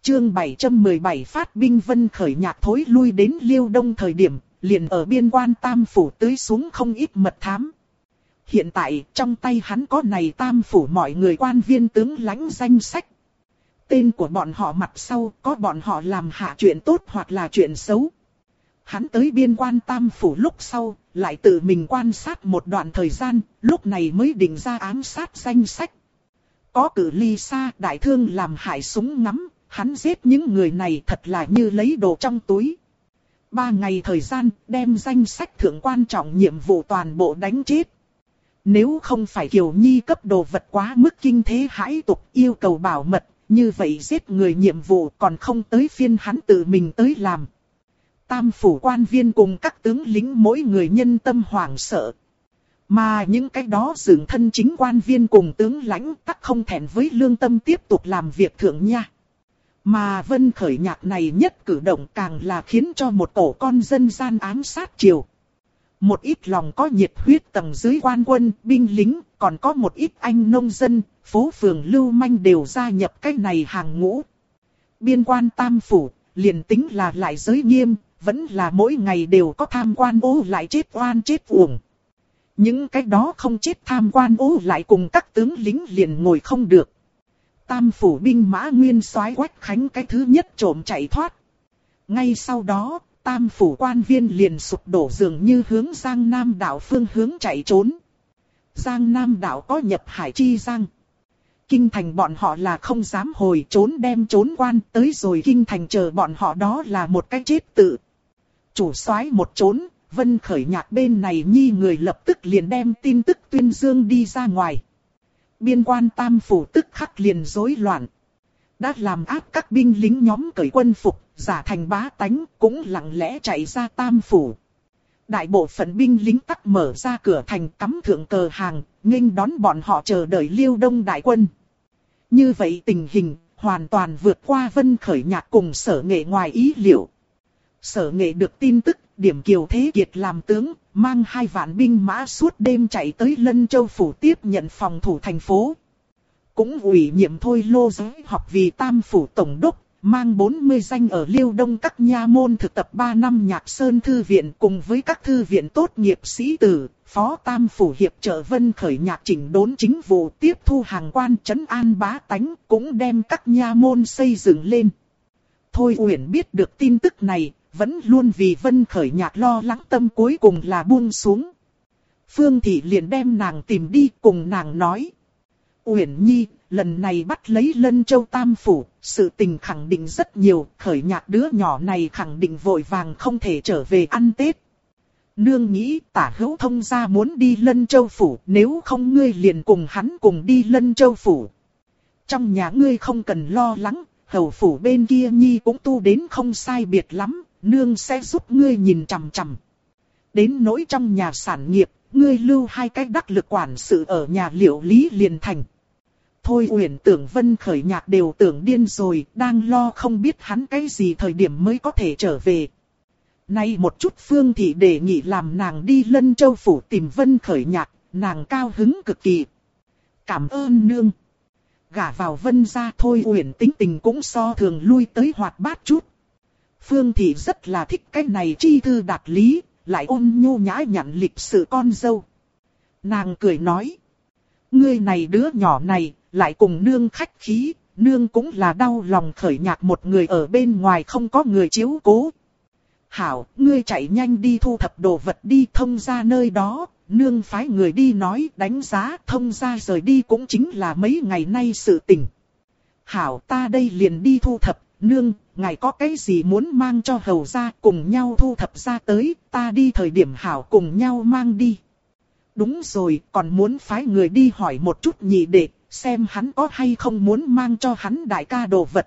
Chương 717 phát binh Vân Khởi Nhạc thối lui đến Liêu Đông thời điểm, liền ở biên quan Tam Phủ tưới xuống không ít mật thám. Hiện tại, trong tay hắn có này Tam Phủ mọi người quan viên tướng lãnh danh sách. Tên của bọn họ mặt sau có bọn họ làm hạ chuyện tốt hoặc là chuyện xấu. Hắn tới biên quan Tam Phủ lúc sau, lại tự mình quan sát một đoạn thời gian, lúc này mới định ra ám sát danh sách. Có cự ly xa đại thương làm hại súng ngắm, hắn giết những người này thật là như lấy đồ trong túi. 3 ngày thời gian đem danh sách thượng quan trọng nhiệm vụ toàn bộ đánh chết. Nếu không phải Kiều Nhi cấp đồ vật quá mức kinh thế hãi tục yêu cầu bảo mật, như vậy giết người nhiệm vụ còn không tới phiên hắn tự mình tới làm. Tam Phủ quan viên cùng các tướng lính mỗi người nhân tâm hoảng sợ. Mà những cái đó dựng thân chính quan viên cùng tướng lãnh tắc không thẹn với lương tâm tiếp tục làm việc thượng nha. Mà Vân Khởi Nhạc này nhất cử động càng là khiến cho một tổ con dân gian ám sát triều. Một ít lòng có nhiệt huyết tầng dưới quan quân, binh lính, còn có một ít anh nông dân, phố phường lưu manh đều gia nhập cái này hàng ngũ. Biên quan Tam Phủ, liền tính là lại giới nghiêm, vẫn là mỗi ngày đều có tham quan ô lại chết oan chết uổng. Những cái đó không chết tham quan ô lại cùng các tướng lính liền ngồi không được. Tam Phủ binh mã nguyên soái Quách Khánh cái thứ nhất trộm chạy thoát. Ngay sau đó, Tam Phủ quan viên liền sụp đổ dường như hướng Giang Nam đảo phương hướng chạy trốn. Giang Nam đảo có nhập hải chi giang. Kinh thành bọn họ là không dám hồi trốn đem trốn quan tới rồi kinh thành chờ bọn họ đó là một cái chết tự. Chủ soái một trốn, Vân Khởi Nhạc bên này nhi người lập tức liền đem tin tức tuyên dương đi ra ngoài. Biên quan Tam Phủ tức khắc liền rối loạn. Đã làm áp các binh lính nhóm cởi quân phục, giả thành bá tánh, cũng lặng lẽ chạy ra Tam Phủ. Đại bộ phận binh lính tắc mở ra cửa thành cắm thượng cờ hàng, nghênh đón bọn họ chờ đợi Liêu Đông đại quân. Như vậy tình hình, hoàn toàn vượt qua Vân Khởi Nhạc cùng Sở Nghệ ngoài ý liệu. Sở Nghệ được tin tức, điểm Kiều Thế Kiệt làm tướng, mang 2 vạn binh mã suốt đêm chạy tới Lân Châu Phủ tiếp nhận phòng thủ thành phố. Cũng ủy nhiệm Thôi Lô Giới học vì Tam Phủ Tổng đốc, mang 40 danh ở Liêu Đông các nha môn thực tập 3 năm Nhạc Sơn Thư viện cùng với các thư viện tốt nghiệp sĩ tử, phó Tam Phủ hiệp trợ Vân Khởi Nhạc chỉnh đốn chính vụ tiếp thu hàng quan trấn an bá tánh, cũng đem các nha môn xây dựng lên. Thôi Uyển biết được tin tức này, vẫn luôn vì Vân Khởi Nhạc lo lắng tâm cuối cùng là buông xuống. Phương Thị liền đem nàng tìm đi cùng nàng nói. Uyển Nhi, lần này bắt lấy Lân Châu Tam Phủ, sự tình khẳng định rất nhiều, Khởi Nhạc đứa nhỏ này khẳng định vội vàng không thể trở về ăn Tết. Nương nghĩ Tả Hữu Thông gia muốn đi Lân Châu Phủ, nếu không ngươi liền cùng hắn cùng đi Lân Châu Phủ. Trong nhà ngươi không cần lo lắng, hầu phủ bên kia Nhi cũng tu đến không sai biệt lắm, nương sẽ giúp ngươi nhìn chằm chằm. Đến nỗi trong nhà sản nghiệp, ngươi lưu 2 cái đắc lực quản sự ở nhà Liệu Lý liền thành. Thôi Uyển tưởng Vân Khởi Nhạc đều tưởng điên rồi, đang lo không biết hắn cái gì thời điểm mới có thể trở về. Nay một chút Phương Thị đề nghị làm nàng đi Lân Châu Phủ tìm Vân Khởi Nhạc, nàng cao hứng cực kỳ. Cảm ơn nương. Gả vào Vân gia Thôi Uyển tính tình cũng so thường lui tới hoạt bát chút. Phương Thị rất là thích cái này chi thư đạt lý, lại ôn nhu nhã nhặn lịch sự con dâu. Nàng cười nói. Ngươi này đứa nhỏ này, lại cùng nương khách khí, nương cũng là đau lòng Khởi Nhạc một người ở bên ngoài không có người chiếu cố. Hảo, ngươi chạy nhanh đi thu thập đồ vật đi Thông gia nơi đó, nương phái người đi nói đánh giá Thông gia rời đi cũng chính là mấy ngày nay sự tình. Hảo, ta đây liền đi thu thập, nương, ngài có cái gì muốn mang cho hầu gia cùng nhau thu thập ra tới, ta đi thời điểm hảo cùng nhau mang đi. Đúng rồi, còn muốn phái người đi hỏi một chút nhị đệ, xem hắn có hay không muốn mang cho hắn đại ca đồ vật.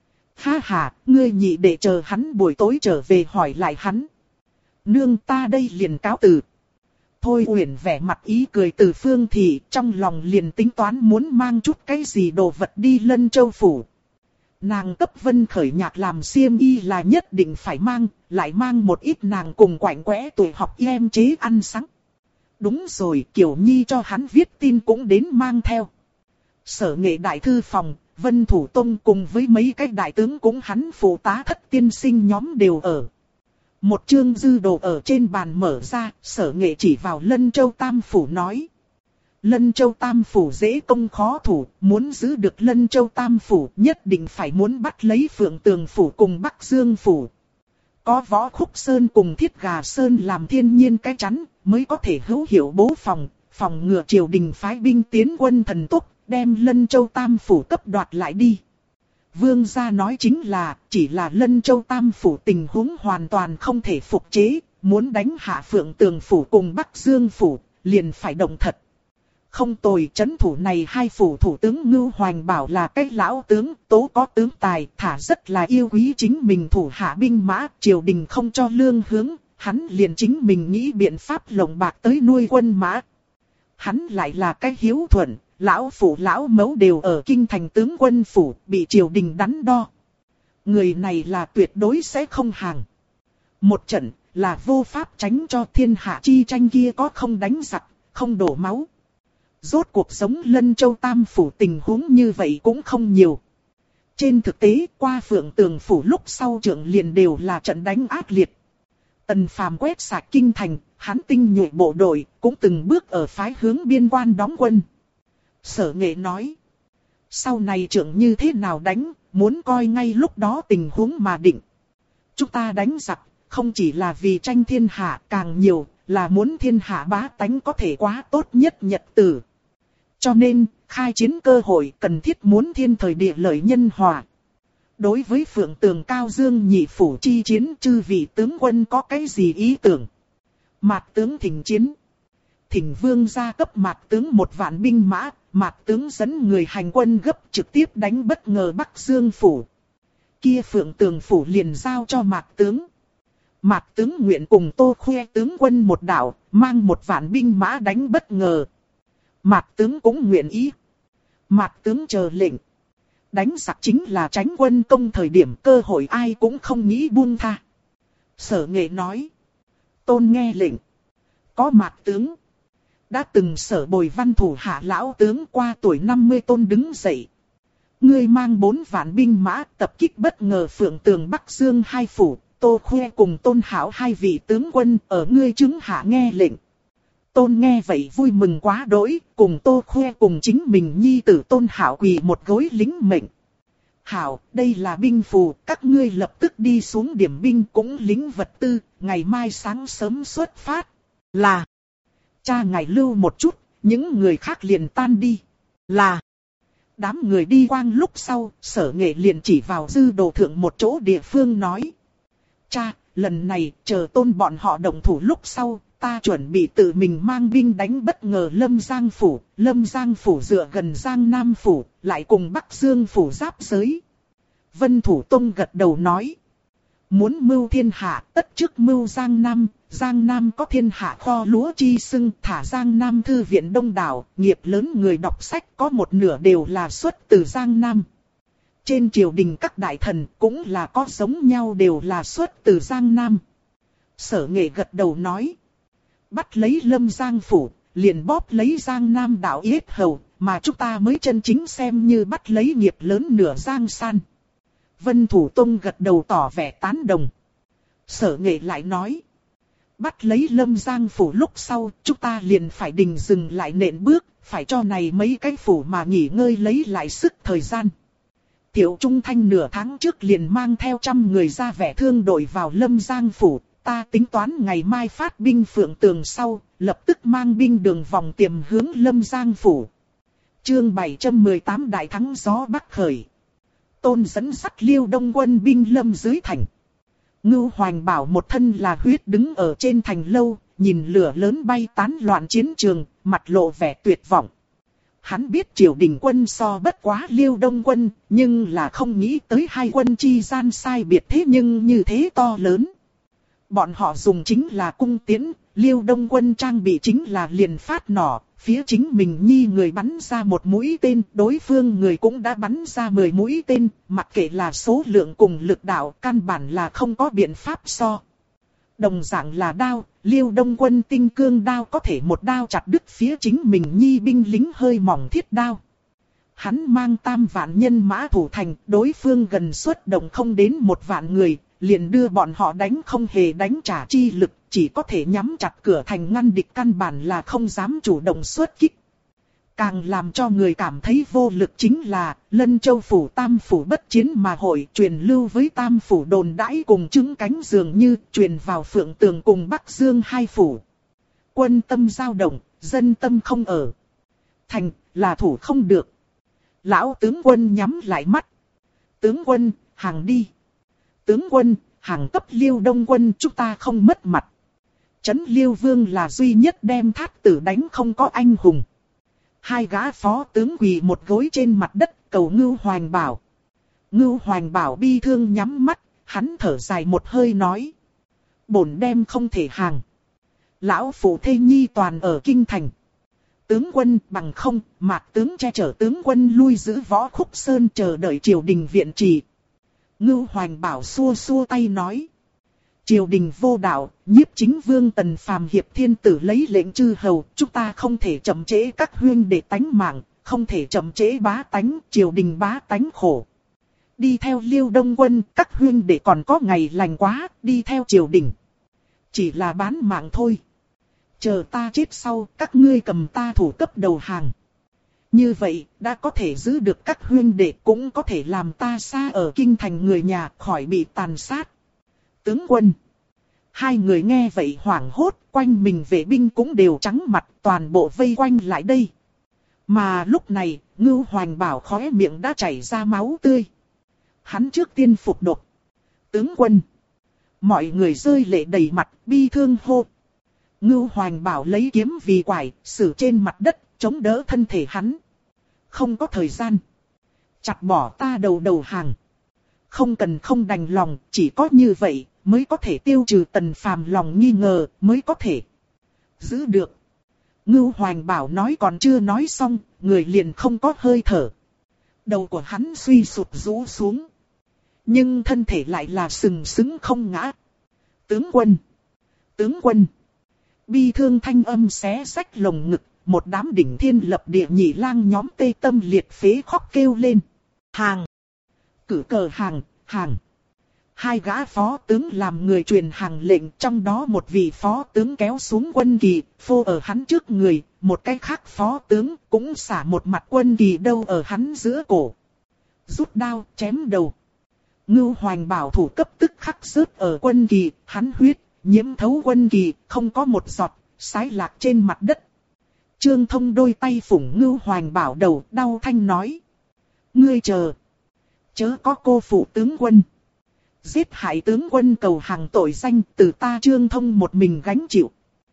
Ha ha, ngươi nhị đệ chờ hắn buổi tối trở về hỏi lại hắn. Nương ta đây liền cáo từ. Thôi Uyển vẻ mặt ý cười từ Phương Thị, trong lòng liền tính toán muốn mang chút cái gì đồ vật đi Lân Châu Phủ. Nàng cấp Vân Khởi Nhạc làm xiêm y là nhất định phải mang, lại mang một ít nàng cùng quạnh quẽ tuổi học em chế ăn sáng. Đúng rồi, Kiều Nhi cho hắn viết tin cũng đến mang theo. Sở Nghệ đại thư phòng, Vân Thủ Tông cùng với mấy cái đại tướng cũng hắn phụ tá Thất tiên sinh nhóm đều ở. Một chương dư đồ ở trên bàn mở ra, Sở Nghệ chỉ vào Lân Châu Tam Phủ nói. Lân Châu Tam Phủ dễ công khó thủ, muốn giữ được Lân Châu Tam Phủ nhất định phải muốn bắt lấy Phượng Tường Phủ cùng Bắc Dương Phủ. Có Võ Khúc Sơn cùng Thiết Gà Sơn làm thiên nhiên cái chắn, mới có thể hữu hiệu bố phòng, phòng ngừa triều đình phái binh tiến quân thần tốc, đem Lân Châu Tam Phủ cấp đoạt lại đi. Vương gia nói chính là, chỉ là Lân Châu Tam Phủ tình huống hoàn toàn không thể phục chế, muốn đánh hạ Phượng Tường Phủ cùng Bắc Dương Phủ, liền phải động thật. Không tồi, trấn thủ này hai phủ thủ tướng Ngưu Hoành bảo là cái lão tướng, tố có tướng tài, thả rất là yêu quý chính mình thủ hạ binh mã, triều đình không cho lương hướng, hắn liền chính mình nghĩ biện pháp lồng bạc tới nuôi quân mã. Hắn lại là cái hiếu thuận, lão phủ lão mẫu đều ở kinh thành tướng quân phủ, bị triều đình đắn đo. Người này là tuyệt đối sẽ không hàng. Một trận là vô pháp tránh cho thiên hạ chi tranh kia có không đánh giặc, không đổ máu. Rốt cuộc sống Lân Châu Tam Phủ tình huống như vậy cũng không nhiều. Trên thực tế qua Phượng Tường Phủ lúc sau trưởng liền đều là trận đánh ác liệt. Tần Phàm quét sạch kinh thành, hắn tinh nhuệ bộ đội cũng từng bước ở phái hướng biên quan đóng quân. Sở Nghệ nói. Sau này trưởng như thế nào đánh, muốn coi ngay lúc đó tình huống mà định. Chúng ta đánh giặc, không chỉ là vì tranh thiên hạ, càng nhiều là muốn thiên hạ bá tánh có thể quá tốt nhất nhật tử. Cho nên, khai chiến cơ hội cần thiết muốn thiên thời địa lợi nhân hòa. Đối với Phượng Tường Cao Dương nhị phủ chi chiến, chư vị tướng quân có cái gì ý tưởng? Mạt tướng thỉnh chiến. Thỉnh vương gia cấp mạt tướng 1.000 binh mã, mạt tướng dẫn người hành quân gấp trực tiếp đánh bất ngờ Bắc Dương Phủ. Kia Phượng Tường Phủ liền giao cho mạt tướng. Mạt tướng nguyện cùng Tô Khoe tướng quân một đạo, mang 1.000 binh mã đánh bất ngờ. Mạt tướng cũng nguyện ý. Mạt tướng chờ lệnh. Đánh giặc chính là tránh quân công thời điểm, cơ hội ai cũng không nghĩ buông tha. Sở Nghệ nói. Tôn nghe lệnh. Có mạt tướng. Đã từng Sở Bồi Văn thủ hạ lão tướng qua tuổi 50 Tôn đứng dậy. Ngươi mang 4.000 binh mã tập kích bất ngờ Phượng Tường Bắc Dương hai phủ. Tô Khoe cùng Tôn Hảo hai vị tướng quân ở ngươi chứng hạ nghe lệnh. Tôn nghe vậy vui mừng quá đỗi, cùng Tô Khoe cùng chính mình nhi tử Tôn Hảo quỳ một gối lính mệnh. Hảo, đây là binh phù, các ngươi lập tức đi xuống điểm binh cũng lính vật tư, ngày mai sáng sớm xuất phát. Là, cha ngài lưu một chút, những người khác liền tan đi. Là, đám người đi quang lúc sau, Sở Nghệ liền chỉ vào dư đồ thượng một chỗ địa phương nói. Cha, lần này chờ Tôn bọn họ động thủ lúc sau, ta chuẩn bị tự mình mang binh đánh bất ngờ Lâm Giang Phủ. Lâm Giang Phủ dựa gần Giang Nam Phủ, lại cùng Bắc Dương Phủ giáp giới. Vân Thủ Tông gật đầu nói. Muốn mưu thiên hạ, tất trước mưu Giang Nam. Giang Nam có thiên hạ kho lúa chi xưng, thả Giang Nam thư viện đông đảo, nghiệp lớn người đọc sách có một nửa đều là xuất từ Giang Nam. Trên triều đình các đại thần cũng là có giống nhau đều là xuất từ Giang Nam. Sở Nghệ gật đầu nói. Bắt lấy Lâm Giang Phủ, liền bóp lấy Giang Nam đảo Yết Hầu, mà chúng ta mới chân chính xem như bắt lấy nghiệp lớn nửa Giang San. Vân Thủ Tông gật đầu tỏ vẻ tán đồng. Sở Nghệ lại nói. Bắt lấy Lâm Giang Phủ lúc sau, chúng ta liền phải đình dừng lại nện bước, phải cho này mấy cái phủ mà nghỉ ngơi lấy lại sức thời gian. Tiểu Trung Thanh nửa tháng trước liền mang theo 100 người ra vẻ thương đội vào Lâm Giang Phủ. Ta tính toán ngày mai phát binh Phượng Tường sau, lập tức mang binh đường vòng tiềm hướng Lâm Giang Phủ. Chương 718 Đại thắng gió bắc khởi. Tôn dẫn dắt Liêu Đông quân binh lâm dưới thành. Ngưu Hoành bảo một thân là huyết đứng ở trên thành lâu, nhìn lửa lớn bay tán loạn chiến trường, mặt lộ vẻ tuyệt vọng. Hắn biết triều đình quân so bất quá Liêu Đông quân, nhưng là không nghĩ tới hai quân chi gian sai biệt thế nhưng như thế to lớn. Bọn họ dùng chính là cung tiễn, Liêu Đông quân trang bị chính là liền phát nỏ, phía chính mình nhi người bắn ra một mũi tên, đối phương người cũng đã bắn ra 10 mũi tên, mặc kệ là số lượng cùng lực đạo, căn bản là không có biện pháp so. Đồng dạng là đao, Liêu Đông quân tinh cương đao có thể một đao chặt đứt phía chính mình nhi binh lính hơi mỏng thiết đao. Hắn mang 3 vạn nhân mã thủ thành, đối phương gần xuất động không đến 1 vạn người, liền đưa bọn họ đánh không hề đánh trả chi lực, chỉ có thể nhắm chặt cửa thành ngăn địch, căn bản là không dám chủ động xuất kích. Càng làm cho người cảm thấy vô lực chính là, Lân Châu phủ Tam phủ bất chiến mà hội truyền lưu với Tam phủ đồn đãi cùng chứng cánh dường như truyền vào Phượng Tường cùng Bắc Dương 2 phủ. Quân tâm dao động, dân tâm không ở. Thành là thủ không được. Lão tướng quân nhắm lại mắt. Tướng quân, hàng đi. Tướng quân, hàng cấp Liêu Đông quân, chúng ta không mất mặt. Trấn Liêu Vương là duy nhất đem Thát Tử đánh không có anh hùng. 2 gã phó tướng quỳ một gối trên mặt đất cầu Ngưu Hoành Bảo. Ngưu Hoành Bảo bi thương nhắm mắt, hắn thở dài một hơi nói. Bổn đem không thể hàng. Lão phụ thê nhi toàn ở kinh thành. Tướng quân bằng không, Mạc tướng che chở tướng quân lui giữ Võ Khúc Sơn chờ đợi triều đình viện trì. Ngưu Hoành Bảo xua xua tay nói. Triều đình vô đạo, nhiếp chính vương Tần Phàm hiệp thiên tử lấy lệnh chư hầu, chúng ta không thể chậm trễ các huynh đệ tánh mạng, không thể chậm trễ bá tánh, triều đình bá tánh khổ. Đi theo Liêu Đông quân, các huynh đệ còn có ngày lành quá, đi theo triều đình. Chỉ là bán mạng thôi. Chờ ta chết sau, các ngươi cầm ta thủ cấp đầu hàng. Như vậy, đã có thể giữ được các huynh đệ, cũng có thể làm ta xa ở kinh thành người nhà khỏi bị tàn sát. Tướng quân. 2 người nghe vậy hoảng hốt, quanh mình vệ binh cũng đều trắng mặt, toàn bộ vây quanh lại đây. Mà lúc này, Ngưu Hoành Bảo khóe miệng đã chảy ra máu tươi. Hắn trước tiên phục độc. Tướng quân. Mọi người rơi lệ đầy mặt, bi thương hô. Ngưu Hoành Bảo lấy kiếm vì quải, xử trên mặt đất, chống đỡ thân thể hắn. Không có thời gian. Chặt bỏ ta đầu hàng. Không cần không đành lòng, chỉ có như vậy mới có thể tiêu trừ Tần Phàm lòng nghi ngờ, mới có thể giữ được. Ngưu Hoành Bảo nói còn chưa nói xong, người liền không có hơi thở. Đầu của hắn suy sụp rũ xuống. Nhưng thân thể lại là sừng sững không ngã. Tướng quân! Tướng quân! Bi thương thanh âm xé rách lồng ngực, một đám đỉnh thiên lập địa nhị lang nhóm tê tâm liệt phế khóc kêu lên. Hàng! Cử cờ hàng, hàng! 2 gã phó tướng làm người truyền hàng lệnh, trong đó một vị phó tướng kéo xuống quân kỳ, phô ở hắn trước người, một cái khác phó tướng cũng xả một mặt quân kỳ đâu ở hắn giữa cổ. Rút đao, chém đầu. Ngưu Hoành Bảo thủ cấp tức khắc rớt ở quân kỳ, hắn huyết, nhiễm thấu quân kỳ, không có một giọt, sái lạc trên mặt đất. Trương Thông đôi tay phủng Ngưu Hoành Bảo đầu, đau thanh nói. Ngươi chờ. Chớ có cô phụ tướng quân. Giết hại tướng quân cầu hàng tội danh, từ ta Trương Thông một mình gánh chịu.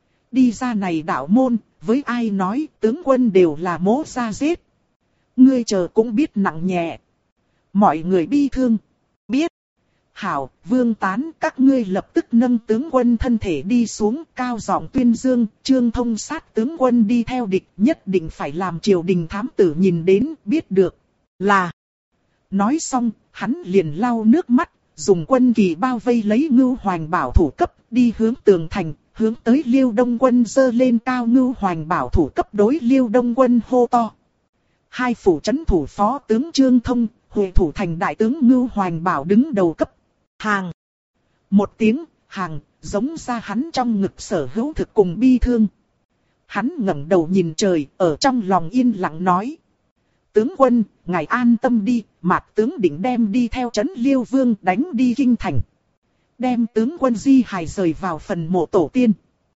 Đi ra này đạo môn, với ai nói tướng quân đều là mỗ ra giết. Ngươi chờ cũng biết nặng nhẹ. Mọi người bi thương. Biết. Hảo, Vương Tán, các ngươi lập tức nâng tướng quân thân thể đi xuống, cao giọng tuyên dương, Trương Thông sát tướng quân đi theo địch, nhất định phải làm triều đình thám tử nhìn đến, biết được. Là. Nói xong, hắn liền lau nước mắt, dùng quân kỳ bao vây lấy Ngưu Hoành Bảo thủ cấp, đi hướng tường thành, hướng tới Liêu Đông quân giơ lên cao. Ngưu Hoành Bảo thủ cấp đối Liêu Đông quân hô to. 2 phủ trấn thủ phó tướng Trương Thông, Huệ thủ thành đại tướng Ngưu Hoành Bảo đứng đầu cấp. Hàng. Một tiếng, hàng, giống ra hắn trong ngực sở hữu thực cùng bi thương. Hắn ngẩng đầu nhìn trời, ở trong lòng yên lặng nói. Tướng quân, ngài an tâm đi, Mạc tướng định đem đi theo trấn Liêu Vương đánh đi kinh thành. Đem tướng quân di hài rời vào phần mộ tổ tiên.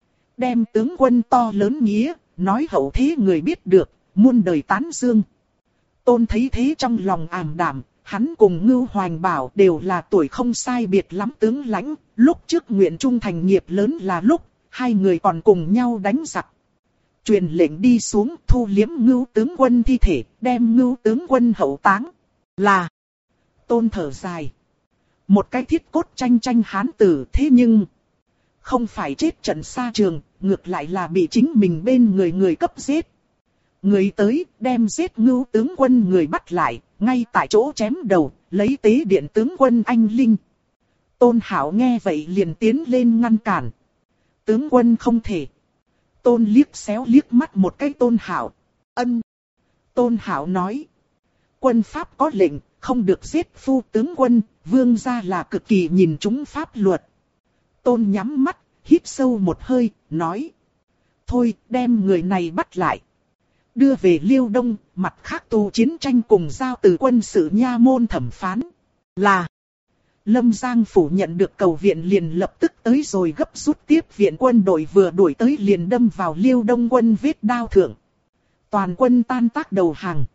Đem tướng quân to lớn nghĩa, nói hậu thế người biết được, muôn đời tán dương. Tôn thấy thế trong lòng ảm đạm, hắn cùng Ngưu Hoành Bảo đều là tuổi không sai biệt lắm tướng lãnh, lúc trước nguyện trung thành nghiệp lớn là lúc, 2 người còn cùng nhau đánh giặc. Truyền lệnh đi xuống thu liếm Ngưu tướng quân thi thể, đem Ngưu tướng quân hậu táng. Là. Tôn thở dài. Một cái thiết cốt tranh hán tử, thế nhưng không phải chết trận xa trường, ngược lại là bị chính mình bên người cấp giết. Người tới đem giết Ngưu tướng quân người bắt lại, ngay tại chỗ chém đầu, lấy tế điện tướng quân anh linh. Tôn Hảo nghe vậy liền tiến lên ngăn cản. Tướng quân không thể. Tôn liếc xéo liếc mắt một cái Tôn Hảo. Ân. Tôn Hảo nói. Quân pháp có lệnh, không được giết phu tướng quân, vương gia là cực kỳ nhìn trúng pháp luật. Tôn nhắm mắt, hít sâu một hơi, nói. Thôi, đem người này bắt lại. Đưa về Liêu Đông, mặt khác tù chiến tranh cùng giao từ quân sự nha môn thẩm phán. Là. Lâm Giang phủ nhận được cầu viện liền lập tức tới rồi gấp rút tiếp viện, quân đội vừa đuổi tới liền đâm vào Liêu Đông quân vết đao thượng. Toàn quân tan tác đầu hàng.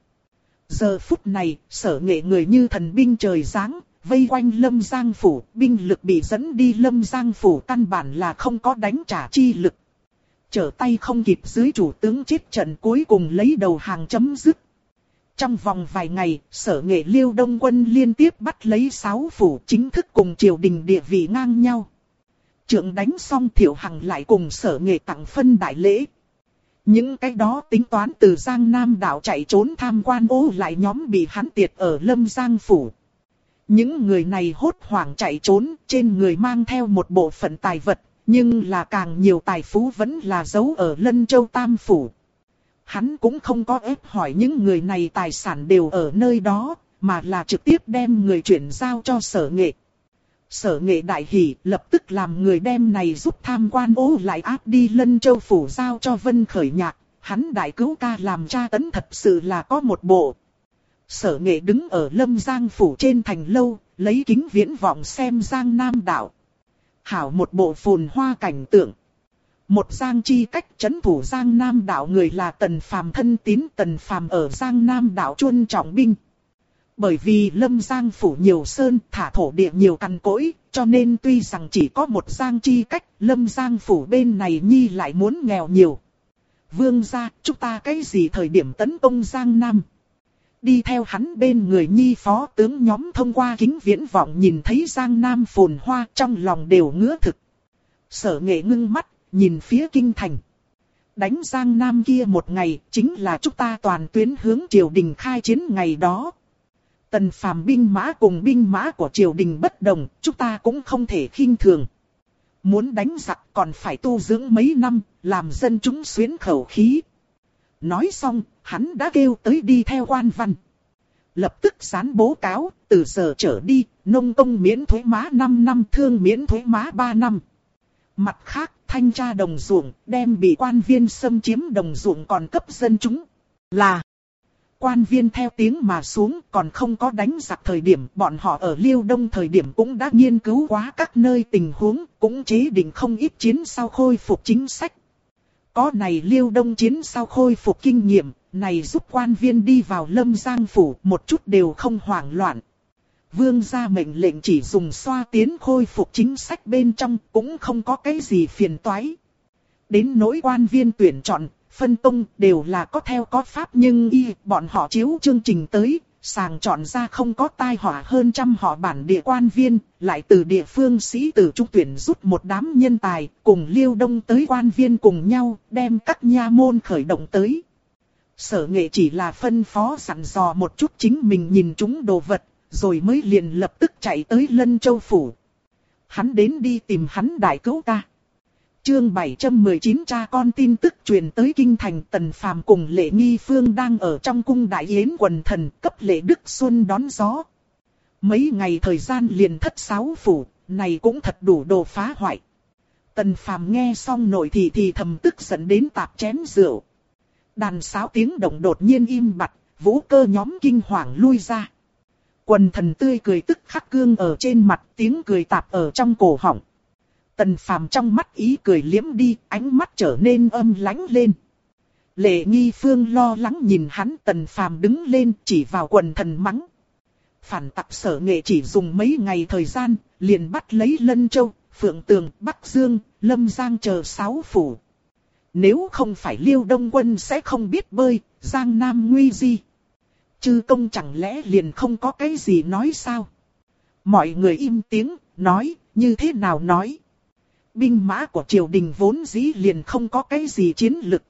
Giờ phút này, Sở Nghệ người như thần binh trời giáng, vây quanh Lâm Giang phủ, binh lực bị dẫn đi Lâm Giang phủ căn bản là không có đánh trả chi lực. Trở tay không kịp dưới chủ tướng chết trận, cuối cùng lấy đầu hàng chấm dứt. Trong vòng vài ngày, Sở Nghệ Liêu Đông quân liên tiếp bắt lấy 6 phủ, chính thức cùng triều đình địa vị ngang nhau. Trượng đánh xong, Thiệu Hằng lại cùng Sở Nghệ tặng phân đại lễ. Những cái đó tính toán từ Giang Nam đảo chạy trốn tham quan ô lại nhóm bị hắn tiệt ở Lâm Giang phủ. Những người này hốt hoảng chạy trốn, trên người mang theo một bộ phận tài vật, nhưng là càng nhiều tài phú vẫn là giấu ở Lân Châu Tam phủ. Hắn cũng không có ép hỏi những người này tài sản đều ở nơi đó, mà là trực tiếp đem người chuyển giao cho Sở Nghệ. Sở Nghệ đại hỉ, lập tức làm người đem này giúp tham quan ô lại áp đi Lân Châu phủ giao cho Vân Khởi Nhạc. Hắn đại cứu ca làm tra tấn thật sự là có một bộ. Sở Nghệ đứng ở Lâm Giang phủ trên thành lâu, lấy kính viễn vọng xem Giang Nam đảo. Hảo một bộ phồn hoa cảnh tượng. Một Giang Chi cách trấn thủ Giang Nam đảo người là Tần Phàm thân tín. Tần Phàm ở Giang Nam đảo chuân trọng binh. Bởi vì Lâm Giang phủ nhiều sơn, thả thổ địa nhiều cằn cỗi, cho nên tuy rằng chỉ có một Giang Chi cách, Lâm Giang phủ bên này nhi lại muốn nghèo nhiều. Vương gia, chúng ta cái gì thời điểm tấn công Giang Nam? Đi theo hắn bên người nhi phó tướng nhóm thông qua kính viễn vọng nhìn thấy Giang Nam phồn hoa, trong lòng đều ngứa thực. Sở Nghệ ngưng mắt, nhìn phía kinh thành. Đánh Giang Nam kia một ngày, chính là chúng ta toàn tuyến hướng triều đình khai chiến ngày đó. Tần Phàm binh mã cùng binh mã của triều đình bất đồng, chúng ta cũng không thể khinh thường. Muốn đánh giặc còn phải tu dưỡng mấy năm, làm dân chúng xuyến khẩu khí. Nói xong, hắn đã kêu tới đi theo quan văn. Lập tức dán bố cáo, từ giờ trở đi, nông công miễn thuế má 5 năm, thương miễn thuế má 3 năm. Mặt khác, thanh tra đồng ruộng, đem bị quan viên xâm chiếm đồng ruộng còn cấp dân chúng. Là, quan viên theo tiếng mà xuống, còn không có đánh giặc thời điểm, bọn họ ở Liêu Đông thời điểm cũng đã nghiên cứu quá các nơi tình huống, cũng chế định không ít chiến sau khôi phục chính sách. Có này Liêu Đông chiến sau khôi phục kinh nghiệm, này giúp quan viên đi vào Lâm Giang phủ một chút đều không hoảng loạn. Vương gia mệnh lệnh chỉ dùng xoa tiến khôi phục chính sách bên trong, cũng không có cái gì phiền toái. Đến nỗi quan viên tuyển chọn, phân công đều là có theo có pháp, nhưng bọn họ chiếu chương trình tới, sàng chọn ra không có tai họa hơn 100 họ bản địa quan viên, lại từ địa phương sĩ tử trung tuyển rút một đám nhân tài, cùng Liêu Đông tới quan viên cùng nhau, đem các nha môn khởi động tới. Sở Nghệ chỉ là phân phó sẵn dò một chút chính mình nhìn chúng đồ vật, rồi mới liền lập tức chạy tới Lân Châu phủ. Hắn đến đi tìm hắn đại cứu ca. Chương 719 cha con tin tức truyền tới kinh thành. Tần Phàm cùng Lệ Nghi Phương đang ở trong cung đại yến quần thần, cấp Lệ Đức Xuân đón gió. Mấy ngày thời gian liền thất 6 phủ, này cũng thật đủ đồ phá hoại. Tần Phàm nghe xong nội thì thầm tức giận đến tạp chén rượu. Đàn sáo tiếng động đột nhiên im bặt, vũ cơ nhóm kinh hoàng lui ra. Quần thần tươi cười tức khắc cương ở trên mặt, tiếng cười tạp ở trong cổ họng. Tần Phàm trong mắt ý cười liếm đi, ánh mắt trở nên âm lãnh lên. Lệ Nghi Phương lo lắng nhìn hắn. Tần Phàm đứng lên chỉ vào quần thần mắng. Phản tặc Sở Nghệ chỉ dùng mấy ngày thời gian, liền bắt lấy Lân Châu, Phượng Tường, Bắc Dương, Lâm Giang chờ 6 phủ. Nếu không phải Liêu Đông quân sẽ không biết bơi, Giang Nam nguy di. Chư công chẳng lẽ liền không có cái gì nói sao? Mọi người im tiếng, nói, như thế nào nói? Binh mã của triều đình vốn dĩ liền không có cái gì chiến lực.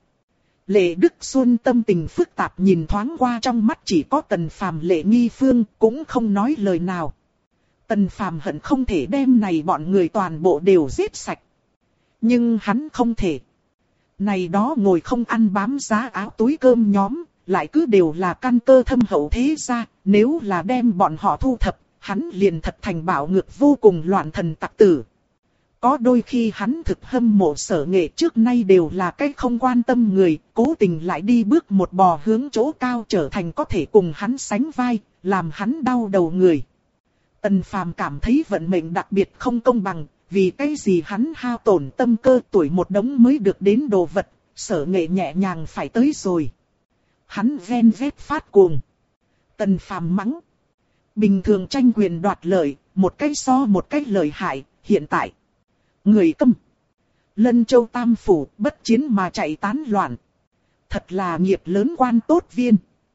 Lệ Đức Xuân tâm tình phức tạp nhìn thoáng qua, trong mắt chỉ có Tần Phàm Lệ Nghi Phương, cũng không nói lời nào. Tần Phàm hận không thể đem này bọn người toàn bộ đều giết sạch. Nhưng hắn không thể. Này đó ngồi không ăn bám giá áo túi cơm nhóm, lại cứ đều là căn cơ thâm hậu thế gia, nếu là đem bọn họ thu thập, hắn liền thật thành bạo ngược vô cùng loạn thần tặc tử. Có đôi khi hắn thực hâm mộ Sở Nghệ trước nay đều là cái không quan tâm người, cố tình lại đi bước một bò hướng chỗ cao trở thành có thể cùng hắn sánh vai, làm hắn đau đầu người. Tần Phàm cảm thấy vận mệnh đặc biệt không công bằng, vì cái gì hắn hao tổn tâm cơ tuổi một đống mới được đến đồ vật, Sở Nghệ nhẹ nhàng phải tới rồi. Hắn ghen ghét phát cuồng. Tần Phàm mắng. Bình thường tranh quyền đoạt lợi, một cái so một cái lợi hại, hiện tại. Người câm. Lân Châu Tam Phủ bất chiến mà chạy tán loạn. Thật là nghiệp lớn quan tốt viên.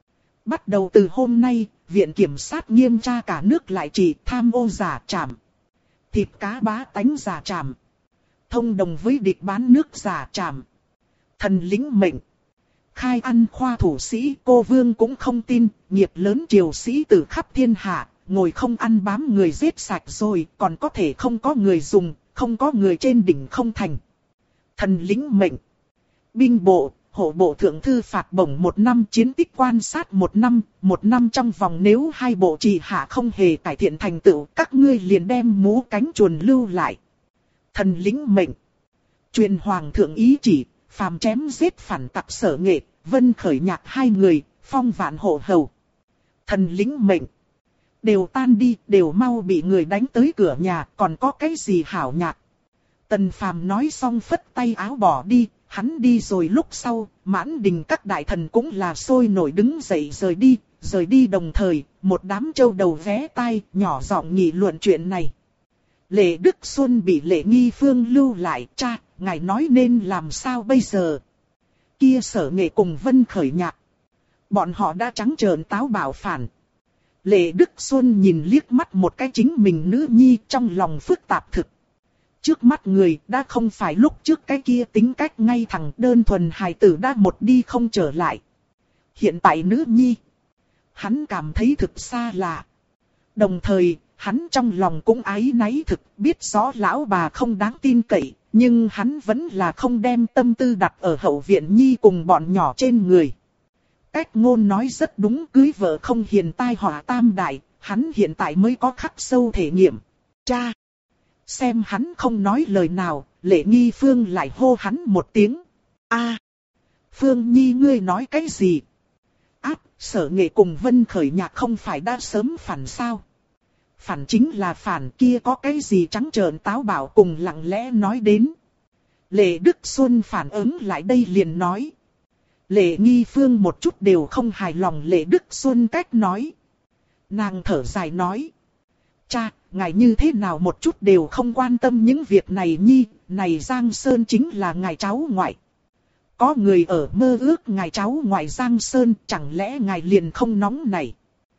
Bắt đầu từ hôm nay, Viện Kiểm sát nghiêm tra cả nước lại chỉ tham ô giả trảm. Thịt cá bá tánh giả trảm. Thông đồng với địch bán nước giả trảm. Thần lính mệnh. Khai ăn khoa thủ sĩ cô vương cũng không tin, nghiệp lớn triều sĩ từ khắp thiên hạ, ngồi không ăn bám người giết sạch rồi, còn có thể không có người dùng, không có người trên đỉnh không thành. Thần lính mệnh. Binh bộ, hộ bộ thượng thư phạt bổng 1 năm, chiến tích quan sát 1 năm, 1 năm trong vòng nếu hai bộ trì hạ không hề cải thiện thành tựu, các ngươi liền đem mũ cánh chuồn lưu lại. Thần lính mệnh. Truyền hoàng thượng ý chỉ, phàm chém giết phản tặc Sở Nghệ, Vân Khởi Nhạc 2 người, phong vạn hộ hầu. Thần lính mệnh. Đều tan đi, đều mau bị người đánh tới cửa nhà, còn có cái gì hảo nhạc. Tần Phàm nói xong phất tay áo bỏ đi, hắn đi rồi lúc sau, Mãn Đình các đại thần cũng là sôi nổi đứng dậy rời đi đồng thời, một đám châu đầu vé tai, nhỏ giọng nghị luận chuyện này. Lệ Đức Xuân bị Lệ Nghi Phương lưu lại, cha, ngài nói nên làm sao bây giờ? Kia Sở Nghệ cùng Vân Khởi Nhạc. Bọn họ đã trắng trợn táo bạo phản. Lệ Đức Xuân nhìn liếc mắt một cái chính mình nữ nhi trong lòng phức tạp thực. Trước mắt người đã không phải lúc trước cái kia tính cách ngay thẳng đơn thuần hài tử đã một đi không trở lại. Hiện tại nữ nhi. Hắn cảm thấy thực xa lạ. Đồng thời, hắn trong lòng cũng áy náy thực biết rõ lão bà không đáng tin cậy. Nhưng hắn vẫn là không đem tâm tư đặt ở hậu viện nhi cùng bọn nhỏ trên người. Cách ngôn nói rất đúng, cưới vợ không hiền tai họa tam đại, hắn hiện tại mới có khắc sâu thể nghiệm. Cha! Xem hắn không nói lời nào, Lệ Nghi Phương lại hô hắn một tiếng. A, Phương Nhi ngươi nói cái gì? Áp, Sở Nghệ cùng Vân Khởi Nhạc không phải đã sớm phản sao? Phản chính là phản, kia có cái gì trắng trợn táo bạo cùng lặng lẽ nói đến. Lệ Đức Xuân phản ứng lại đây liền nói. Lệ Nghi Phương một chút đều không hài lòng Lệ Đức Xuân cách nói. Nàng thở dài nói. Cha, ngài như thế nào một chút đều không quan tâm những việc này nhi, này Giang Sơn chính là ngài cháu ngoại. Có người ở mơ ước ngài cháu ngoại Giang Sơn, chẳng lẽ ngài liền không nóng này.